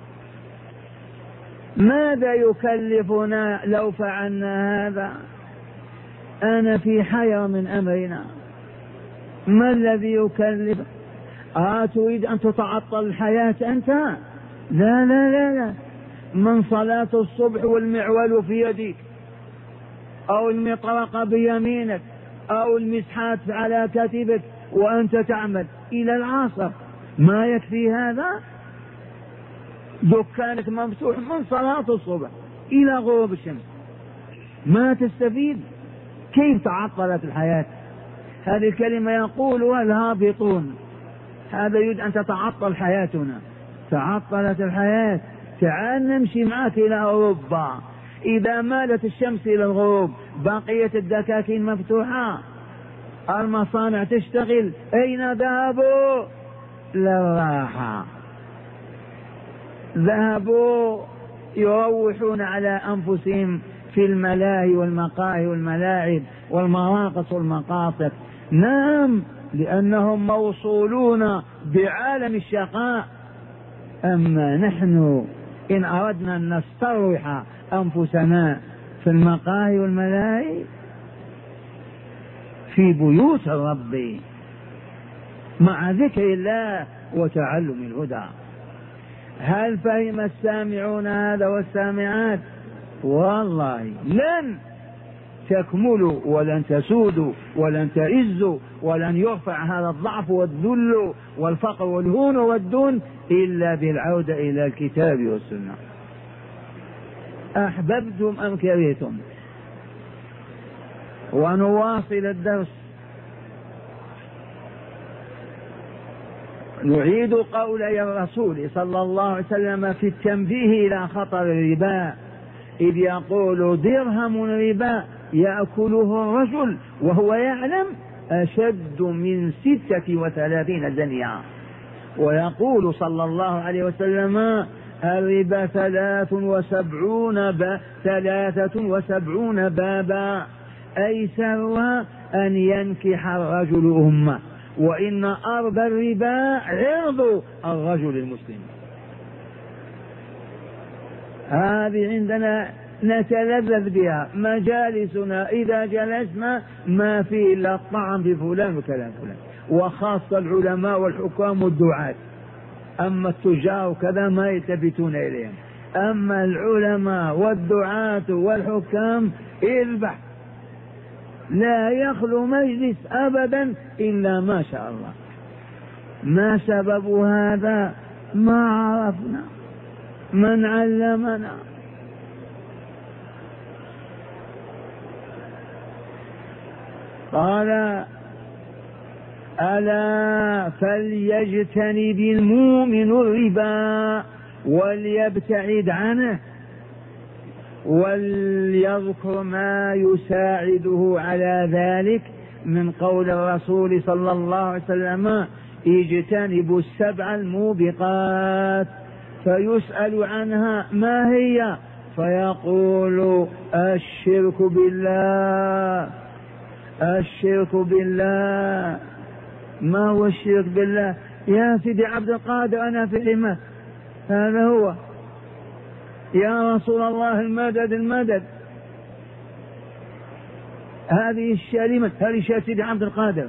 ماذا يكلفنا لو فعلنا هذا؟ أنا في حيرة من أمرنا. ما الذي يكلف؟ تريد أن تتعطل الحياة أنت؟ لا لا لا لا، من صلاة الصبح والمعول في يدك، أو المطرقة بيمينك، أو المسحات على كتفك وأنت تعمل إلى العصر، ما يكفي هذا؟ دكانك مفتوح من صلاة الصبح إلى غروب الشمس، ما تستفيد؟ كيف تعطلت الحياة؟ هذه الكلمة يقولها الهابطون، هذا يريد أن تتعطل حياتنا. تعطلت الحياة، تعال نمشي معك إلى أوروبا، إذا مالت الشمس إلى الغروب بقية الدكاكين مفتوحة، المصانع تشتغل، أين ذهبوا؟ للراحة، ذهبوا يروحون على أنفسهم في الملاهي والمقاهي والملاعب والمراقص والمقاصد. نعم، لأنهم موصولون بعالم الشقاء. أما نحن إن أردنا أن نستروح أنفسنا في المقاهي والملاهي في بيوت الرب مع ذكر الله وتعلم الهدى. هل فهم السامعون هذا والسامعات؟ والله لن تكملوا ولن تسودوا ولن تعزوا ولن يرفع هذا الضعف والذل والفقر والهون والدون إلا بالعودة إلى الكتاب والسنة. أحببتم أم كرهتم؟ ونواصل الدرس. نعيد قول الرسول صلى الله عليه وسلم في التنبيه إلى خطر الربا، إذ يقول درهم ربا يأكله الرجل وهو يعلم أشد من 36 زنيا. ويقول صلى الله عليه وسلم الربا 73 بابا، أيسرها أن ينكح الرجل أمه، وإن أرض الربا عرض الرجل المسلم. هذه عندنا نتلذذ بها، مجالسنا إذا جلسنا ما فيه إلا الطعن بفلان وكلام فلان، وخاصة العلماء والحكام والدعاة. أما التجار كذا ما يلتفتون إليهم، أما العلماء والدعاة والحكام اذبح. لا يخلو مجلس أبدا إلا ما شاء الله. ما سبب هذا؟ ما عرفنا، من علمنا. قال ألا فليجتنب المؤمن الربا وليبتعد عنه وليذكر ما يساعده على ذلك من قول الرسول صلى الله عليه وسلم اجتنبوا السبع الموبقات، فيسأل عنها ما هي فيقول الشرك بالله. الشرك بالله. ما هو الشرك بالله؟ يا سيدي عبد القادر أنا في الإمام، هذا هو. يا رسول الله المدد المدد، هذه الشريمة، هذه سيدي عبد القادر.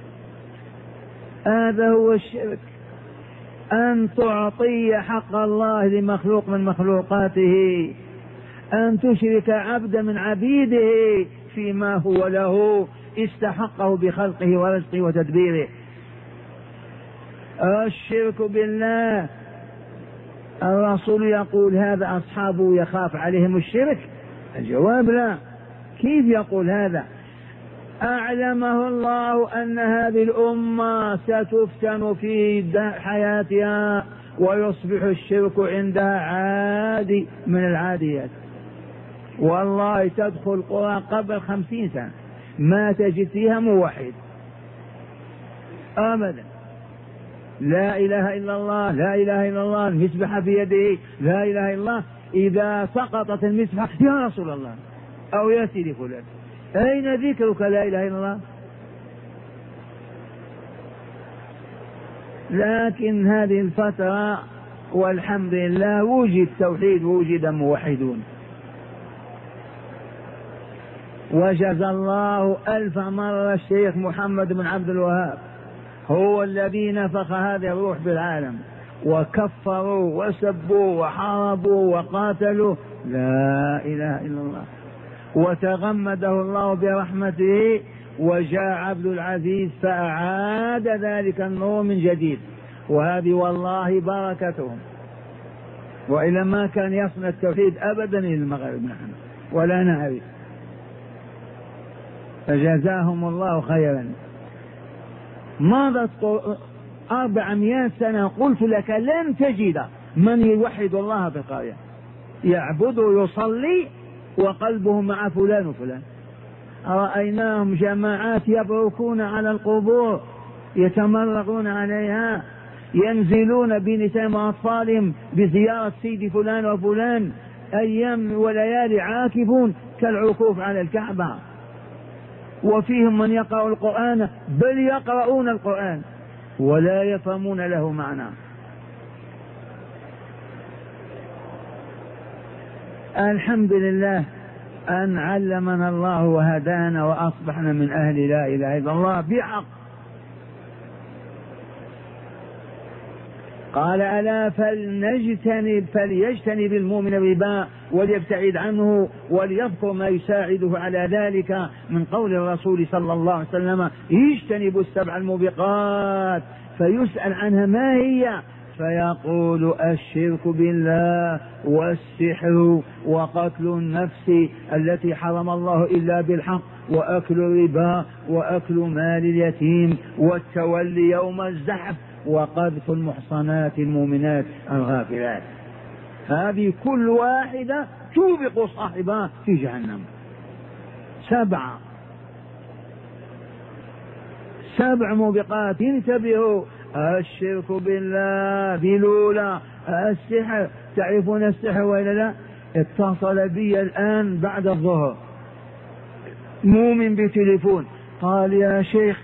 هذا هو الشرك، أن تعطي حق الله لمخلوق من مخلوقاته، أن تشرك عبدا من عبيده فيما هو له استحقه بخلقه ورزقه وتدبيره. الشرك بالله. الرسول يقول هذا أصحابه يخاف عليهم الشرك؟ الجواب لا. كيف يقول هذا؟ أعلمه الله أن هذه الأمة ستفتن في حياتها ويصبح الشرك عندها عادي من العاديات. والله تدخل قرى قبل 50 سنة ما تجد فيها موحد أبدا. لا إله إلا الله، لا إله إلا الله، المسبحة في يده، لا إله إلا الله. إذا سقطت المسبحة يا رسول الله أو يا سيدي فلان أين ذكرك لا إله إلا الله؟ لكن هذه الفترة والحمد لله وجد توحيد ووجد موحدون. وجزى الله 1000 مرة الشيخ محمد بن عبد الوهاب، هو الذي نفخ هذه الروح بالعالم، وكفروا وسبوا وحاربوا وقاتلوا لا إله إلا الله، وتغمده الله برحمته، وجاء عبد العزيز فأعاد ذلك النور من جديد. وهذه والله بركتهم، وإلا ما كان يصنع التوحيد أبدا إلى المغرب نحن ولا نعرف. فجزاهم الله خيرا. مضت 400 سنة قلت لك لن تجد من يوحد الله في القرية، يعبد ويصلي وقلبه مع فلان وفلان. رأيناهم جماعات يبركون على القبور، يتمرغون عليها، ينزلون بنسائهم وأطفالهم بزيارة سيد فلان وفلان، أيام وليالي عاكفون كالعكوف على الكعبة. وفيهم من يقرأ القرآن، بل يقرؤون القرآن ولا يفهمون له معنى. الحمد لله أن علمنا الله وهدانا وأصبحنا من أهل لا إله إلا الله بحق. قال ألا فليجتنب المؤمن الربا وليبتعد عنه وليذكر ما يساعده على ذلك من قول الرسول صلى الله عليه وسلم يجتنب السبع الموبقات، فيسأل عنها ما هي فيقول الشرك بالله والسحر وقتل النفس التي حرم الله إلا بالحق وأكل الربا وأكل مال اليتيم والتولي يوم الزحف وقذف المحصنات المؤمنات الغافلات. هذه كل واحدة توبق صاحبها في جهنم. 7 موبقات. انتبهوا: الشرك بالله بلولا، السحر، تعرفون السحر وإلا لا؟ اتصل بي الآن بعد الظهر مؤمن بتليفون قال يا شيخ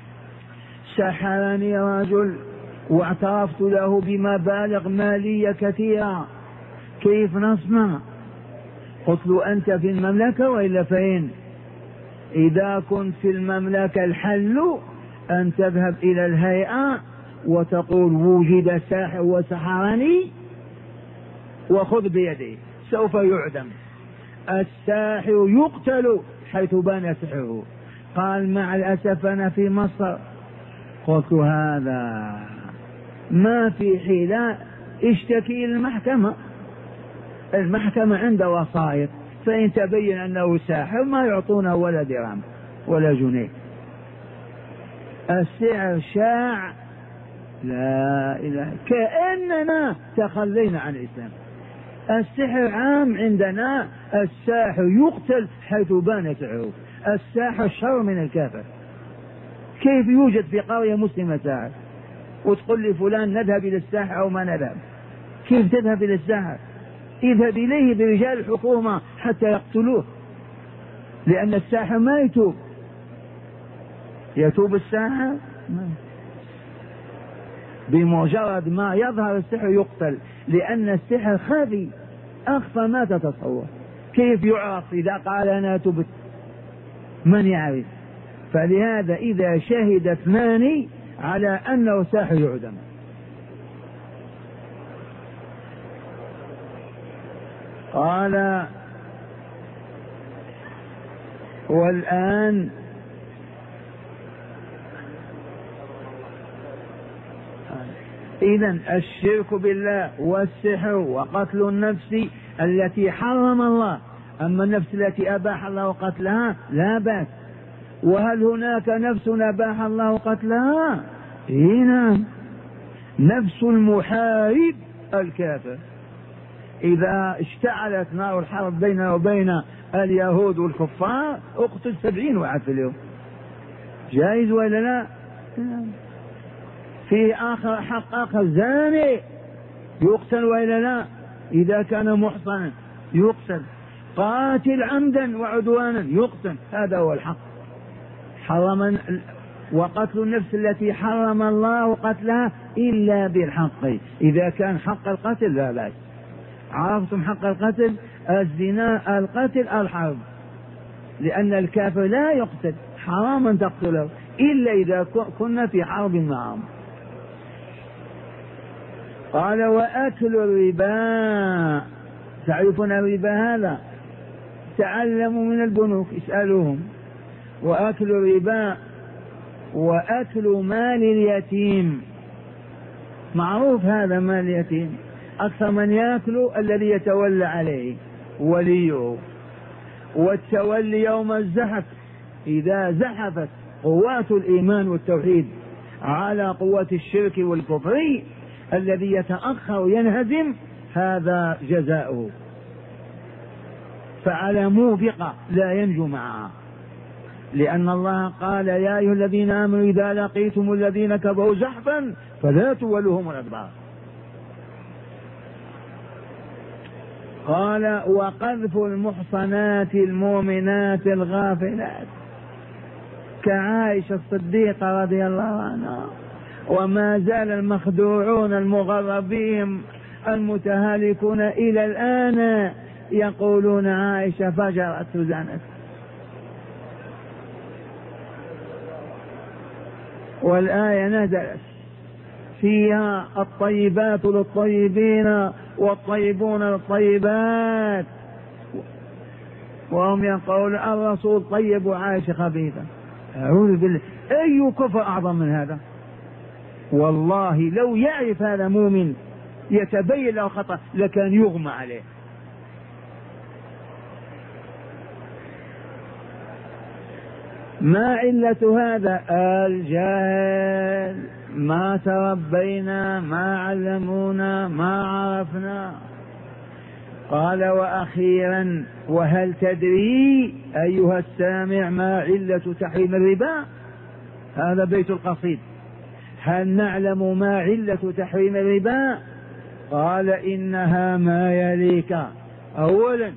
سحرني رجل واعترفت له بمبالغ مالية كثيرة، كيف نصنع؟ قلت له أنت في المملكة وإلا فين؟ إذا كنت في المملكة الحل أن تذهب إلى الهيئة وتقول وجد ساحر وسحرني وخذ بيده، سوف يعدم. الساحر يقتل حيث بان سحره، قال مع الأسف أنا في مصر. قلت هذا ما في حيلة، اشتكي المحكمة، المحكمة عندها وسائط، فإن تبين أنه ساحر ما يعطونه ولا درهم ولا جنيه. السحر شاع، لا إله، كأننا تخلينا عن الإسلام. السحر عام عندنا، الساحر يقتل حيث بان سحره، الساحر شر من الكافر. كيف يوجد في قرية مسلمة ساحر وتقول لي فلان نذهب إلى الساحر أو ما نذهب؟ كيف تذهب إلى الساحر؟ اذهب إليه برجال الحكومة حتى يقتلوه، لأن الساحر ما يتوب. يتوب الساحر؟ بمجرد ما يظهر السحر يقتل، لأن السحر خفي أخفى ما تتصور. كيف يعرف إذا قال أنا تبت؟ من يعرف؟ فلهذا إذا شهد اثنان على أنه ساحر يعدم. قال والآن إذن الشرك بالله والسحر وقتل النفس التي حرم الله، أما النفس التي أباح الله قتلها لا بأس. وهل هناك نفس أباح الله قتلها؟ هنا نفس المحارب الكافر. إذا اشتعلت نار الحرب بيننا وبين اليهود والكفار اقتل 70 واحد في اليوم، جائز ولا لا؟ في آخر حق آخر زاني يقتل ولا لا؟ إذا كان محصنا يقتل، قاتل عمدا وعدوانا يقتل، هذا هو الحق. حرم وقتل النفس التي حرم الله قتلها إلا بالحق. إذا كان حق القتل لا بأس. عرفتم حق القتل؟ الزنا، القتل، الحرب، لأن الكافر لا يقتل، حرام أن تقتله إلا إذا كنا في حرب معهم. قال وأكل الربا، تعرفون الربا هذا؟ تعلموا من البنوك، اسألوهم. وأكل الربا وأكل مال اليتيم، معروف هذا مال اليتيم، أكثر من يأكل الذي يتولى عليه وليه. والتولي يوم الزحف، إذا زحفت قوات الإيمان والتوحيد على قوة الشرك والكفر الذي يتأخر ينهزم، هذا جزاؤه. فعلى موبقة لا ينجو معها، لأن الله قال يا أيها الذين آمنوا إذا لقيتم الذين كفروا زحفا فلا تولوهم الأدبار. قال وقذف المحصنات المؤمنات الغافلات كعائشة الصديقة رضي الله عنها. وما زال المخدوعون المغربين المتهالكون إلى الآن يقولون عائشة فجرت وزنت. والآية نزلت فيها الطيبات للطيبين والطيبون للطيبات، وهم يقول الرسول طيب وعائشة خبيثة. أعوذ بالله، أي كفر أعظم من هذا؟ والله لو يعرف هذا مؤمن يتبين له خطأ لكان يغمى عليه. ما علة هذا؟ الجهل، ما تربينا، ما علمونا، ما عرفنا. قال وأخيرا وهل تدري أيها السامع ما علة تحريم الربا؟ هذا بيت القصيد. هل نعلم ما علة تحريم الربا؟ قال إنها ما يليك. أولا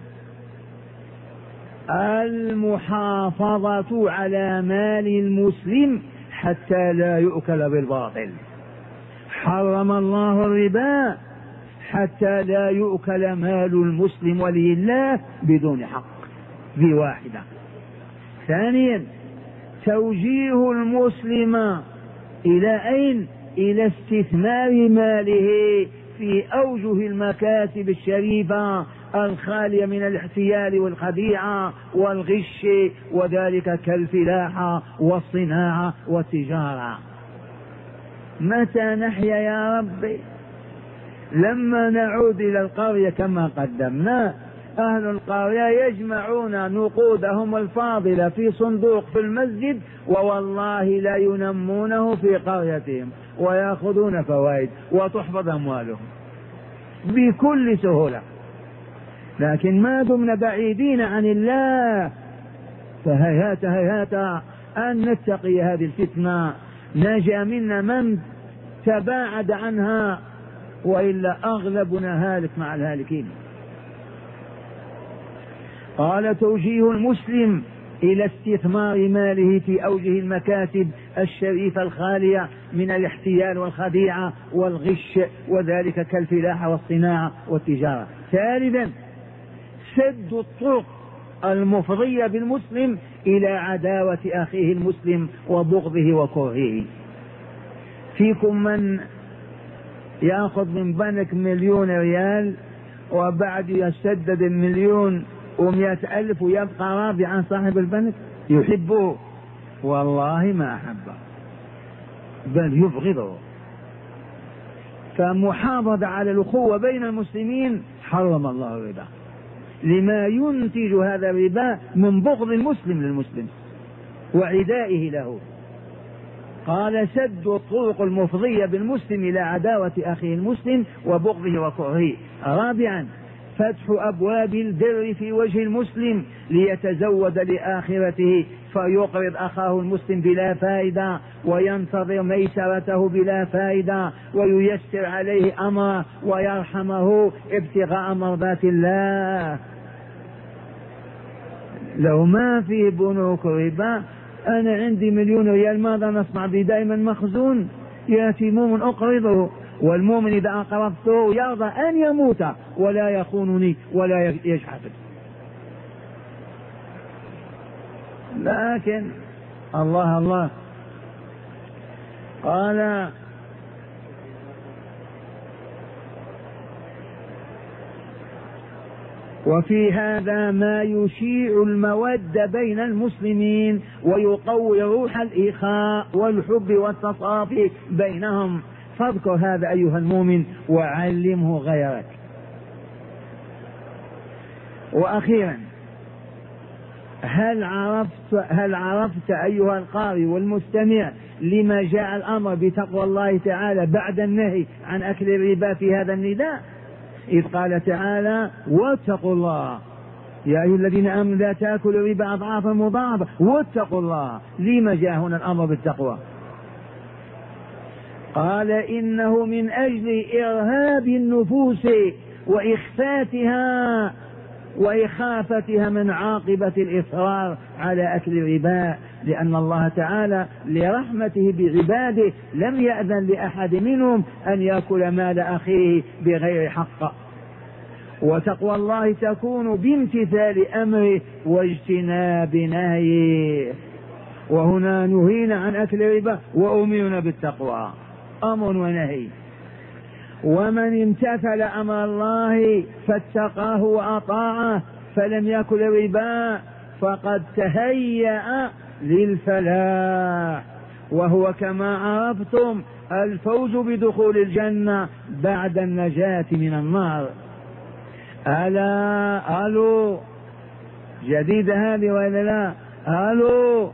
المحافظة على مال المسلم حتى لا يؤكل بالباطل. حرم الله الربا حتى لا يؤكل مال المسلم ولي الله بدون حق، ذي واحدة. ثانيا توجيه المسلم إلى أين؟ إلى استثمار ماله في أوجه المكاسب الشريفة الخالية من الاحتيال والخديعة والغش، وذلك كالفلاحة والصناعة والتجارة. متى نحيا يا ربي؟ لما نعود إلى القرية كما قدمنا. أهل القرية يجمعون نقودهم الفاضلة في صندوق في المسجد، ووالله لا ينمونه في قريتهم، ويأخذون فوائد وتحفظ أموالهم بكل سهولة. لكن ما دمنا بعيدين عن الله فهيهات هيهات أن نتقي هذه الفتنة. نجا منا من تباعد عنها، وإلا أغلبنا هالك مع الهالكين. قال: توجيه المسلم إلى استثمار ماله في أوجه المكاسب الشريفة الخالية من الاحتيال والخديعة والغش، وذلك كالفلاحة والصناعة والتجارة. ثالثا: سد الطرق المفضية بالمسلم إلى عداوة أخيه المسلم وبغضه وكرهه. فيكم من يأخذ من بنك 1,000,000 ريال وبعد يسدد 1,100,000 ويبقى راضي عن صاحب البنك؟ يحبه؟ والله ما أحبه، بل يبغضه. فمحافظة على الأخوة بين المسلمين حرم الله الربا، لما ينتج هذا الربا من بغض المسلم للمسلم وعدائه له. قال: سد الطرق المفضية بالمسلم إلى عداوة أخيه المسلم وبغضه وكرهه. رابعا: فتح أبواب البر في وجه المسلم ليتزود لآخرته، فيقرض أخاه المسلم بلا فائدة، وينتظر ميسرته بلا فائدة، وييسر عليه أمره ويرحمه ابتغاء مرضات الله. لو ما في بنوك ربا، أنا عندي 1,000,000 ريال، ماذا نصنع به؟ دائما مخزون. يأتي مؤمن أقرضه، والمؤمن إذا أقرضته يرضى أن يموت ولا يخونني ولا يجحد. لكن الله قال: وفي هذا ما يشيع المودة بين المسلمين ويقوي روح الإخاء والحب والتصافي بينهم. فاذكر هذا أيها المؤمن وعلمه غيرك. وأخيرا: هل عرفت أيها القارئ والمستمع لما جاء الأمر بتقوى الله تعالى بعد النهي عن أكل الربا في هذا النداء؟ إذ قال تعالى: واتقوا الله يا أيها الذين آمنوا لا تأكلوا الربا أضعافا مضاعفة واتقوا الله. لما جاء هنا الأمر بالتقوى؟ قال: إنه من أجل إرهاب النفوس وإخفاتها وإخافتها من عاقبة الإصرار على أكل الربا، لأن الله تعالى لرحمته بعباده لم يأذن لأحد منهم أن يأكل مال أخيه بغير حق. وتقوى الله تكون بامتثال أمره واجتناب نهيه. وهنا نهينا عن أكل الربا وأمرنا بالتقوى، أمر ونهي. ومن امتثل أمر الله فاتقاه وأطاعه فلم يأكل الربا فقد تهيأ للفلاح، وهو كما عرفتم الفوز بدخول الجنة بعد النجاة من النار. ألا ألو جديدة هذه ولا لا؟ ألو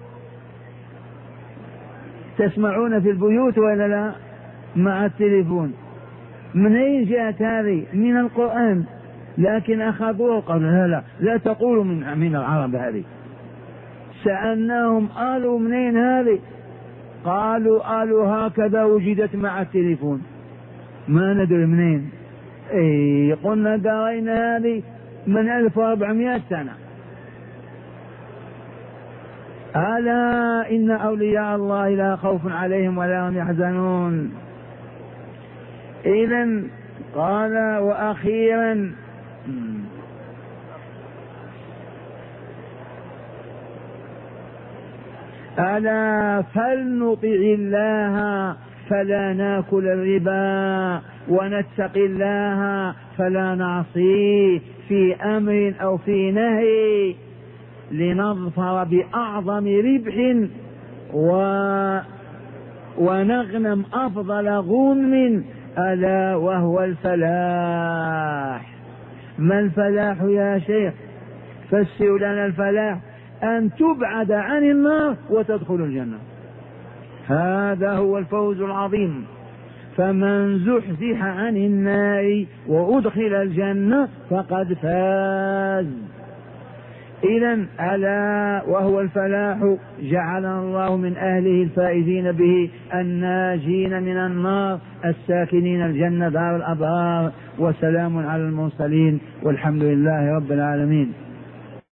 تسمعون في البيوت ولا لا؟ مع التليفون. من أين جاءت هذه؟ من القرآن، لكن أخذوه قالوا لا تقولوا من العرب هذه. سألناهم قالوا منين هذه؟ قالوا هكذا وجدت مع التليفون، ما ندري منين. قلنا قرينا هذه من 1400 سنة. ألا إن أولياء الله لا خوف عليهم ولا هم يحزنون. إذن قال: وأخيرا ألا فلنطع الله فلا ناكل الربا ونتق الله فلا نعصيه في أمر أو في نهي لنظفر بأعظم ربح ونغنم أفضل غنم، ألا وهو الفلاح. ما الفلاح يا شيخ؟ فسر لنا الفلاح. أن تبعد عن النار وتدخل الجنة، هذا هو الفوز العظيم. فمن زحزح عن النار وأدخل الجنة فقد فاز. إذن ألا وهو الفلاح، جعلنا الله من أهله الفائزين به، الناجين من النار، الساكنين الجنة دار الأبرار. وسلام على المرسلين والحمد لله رب العالمين.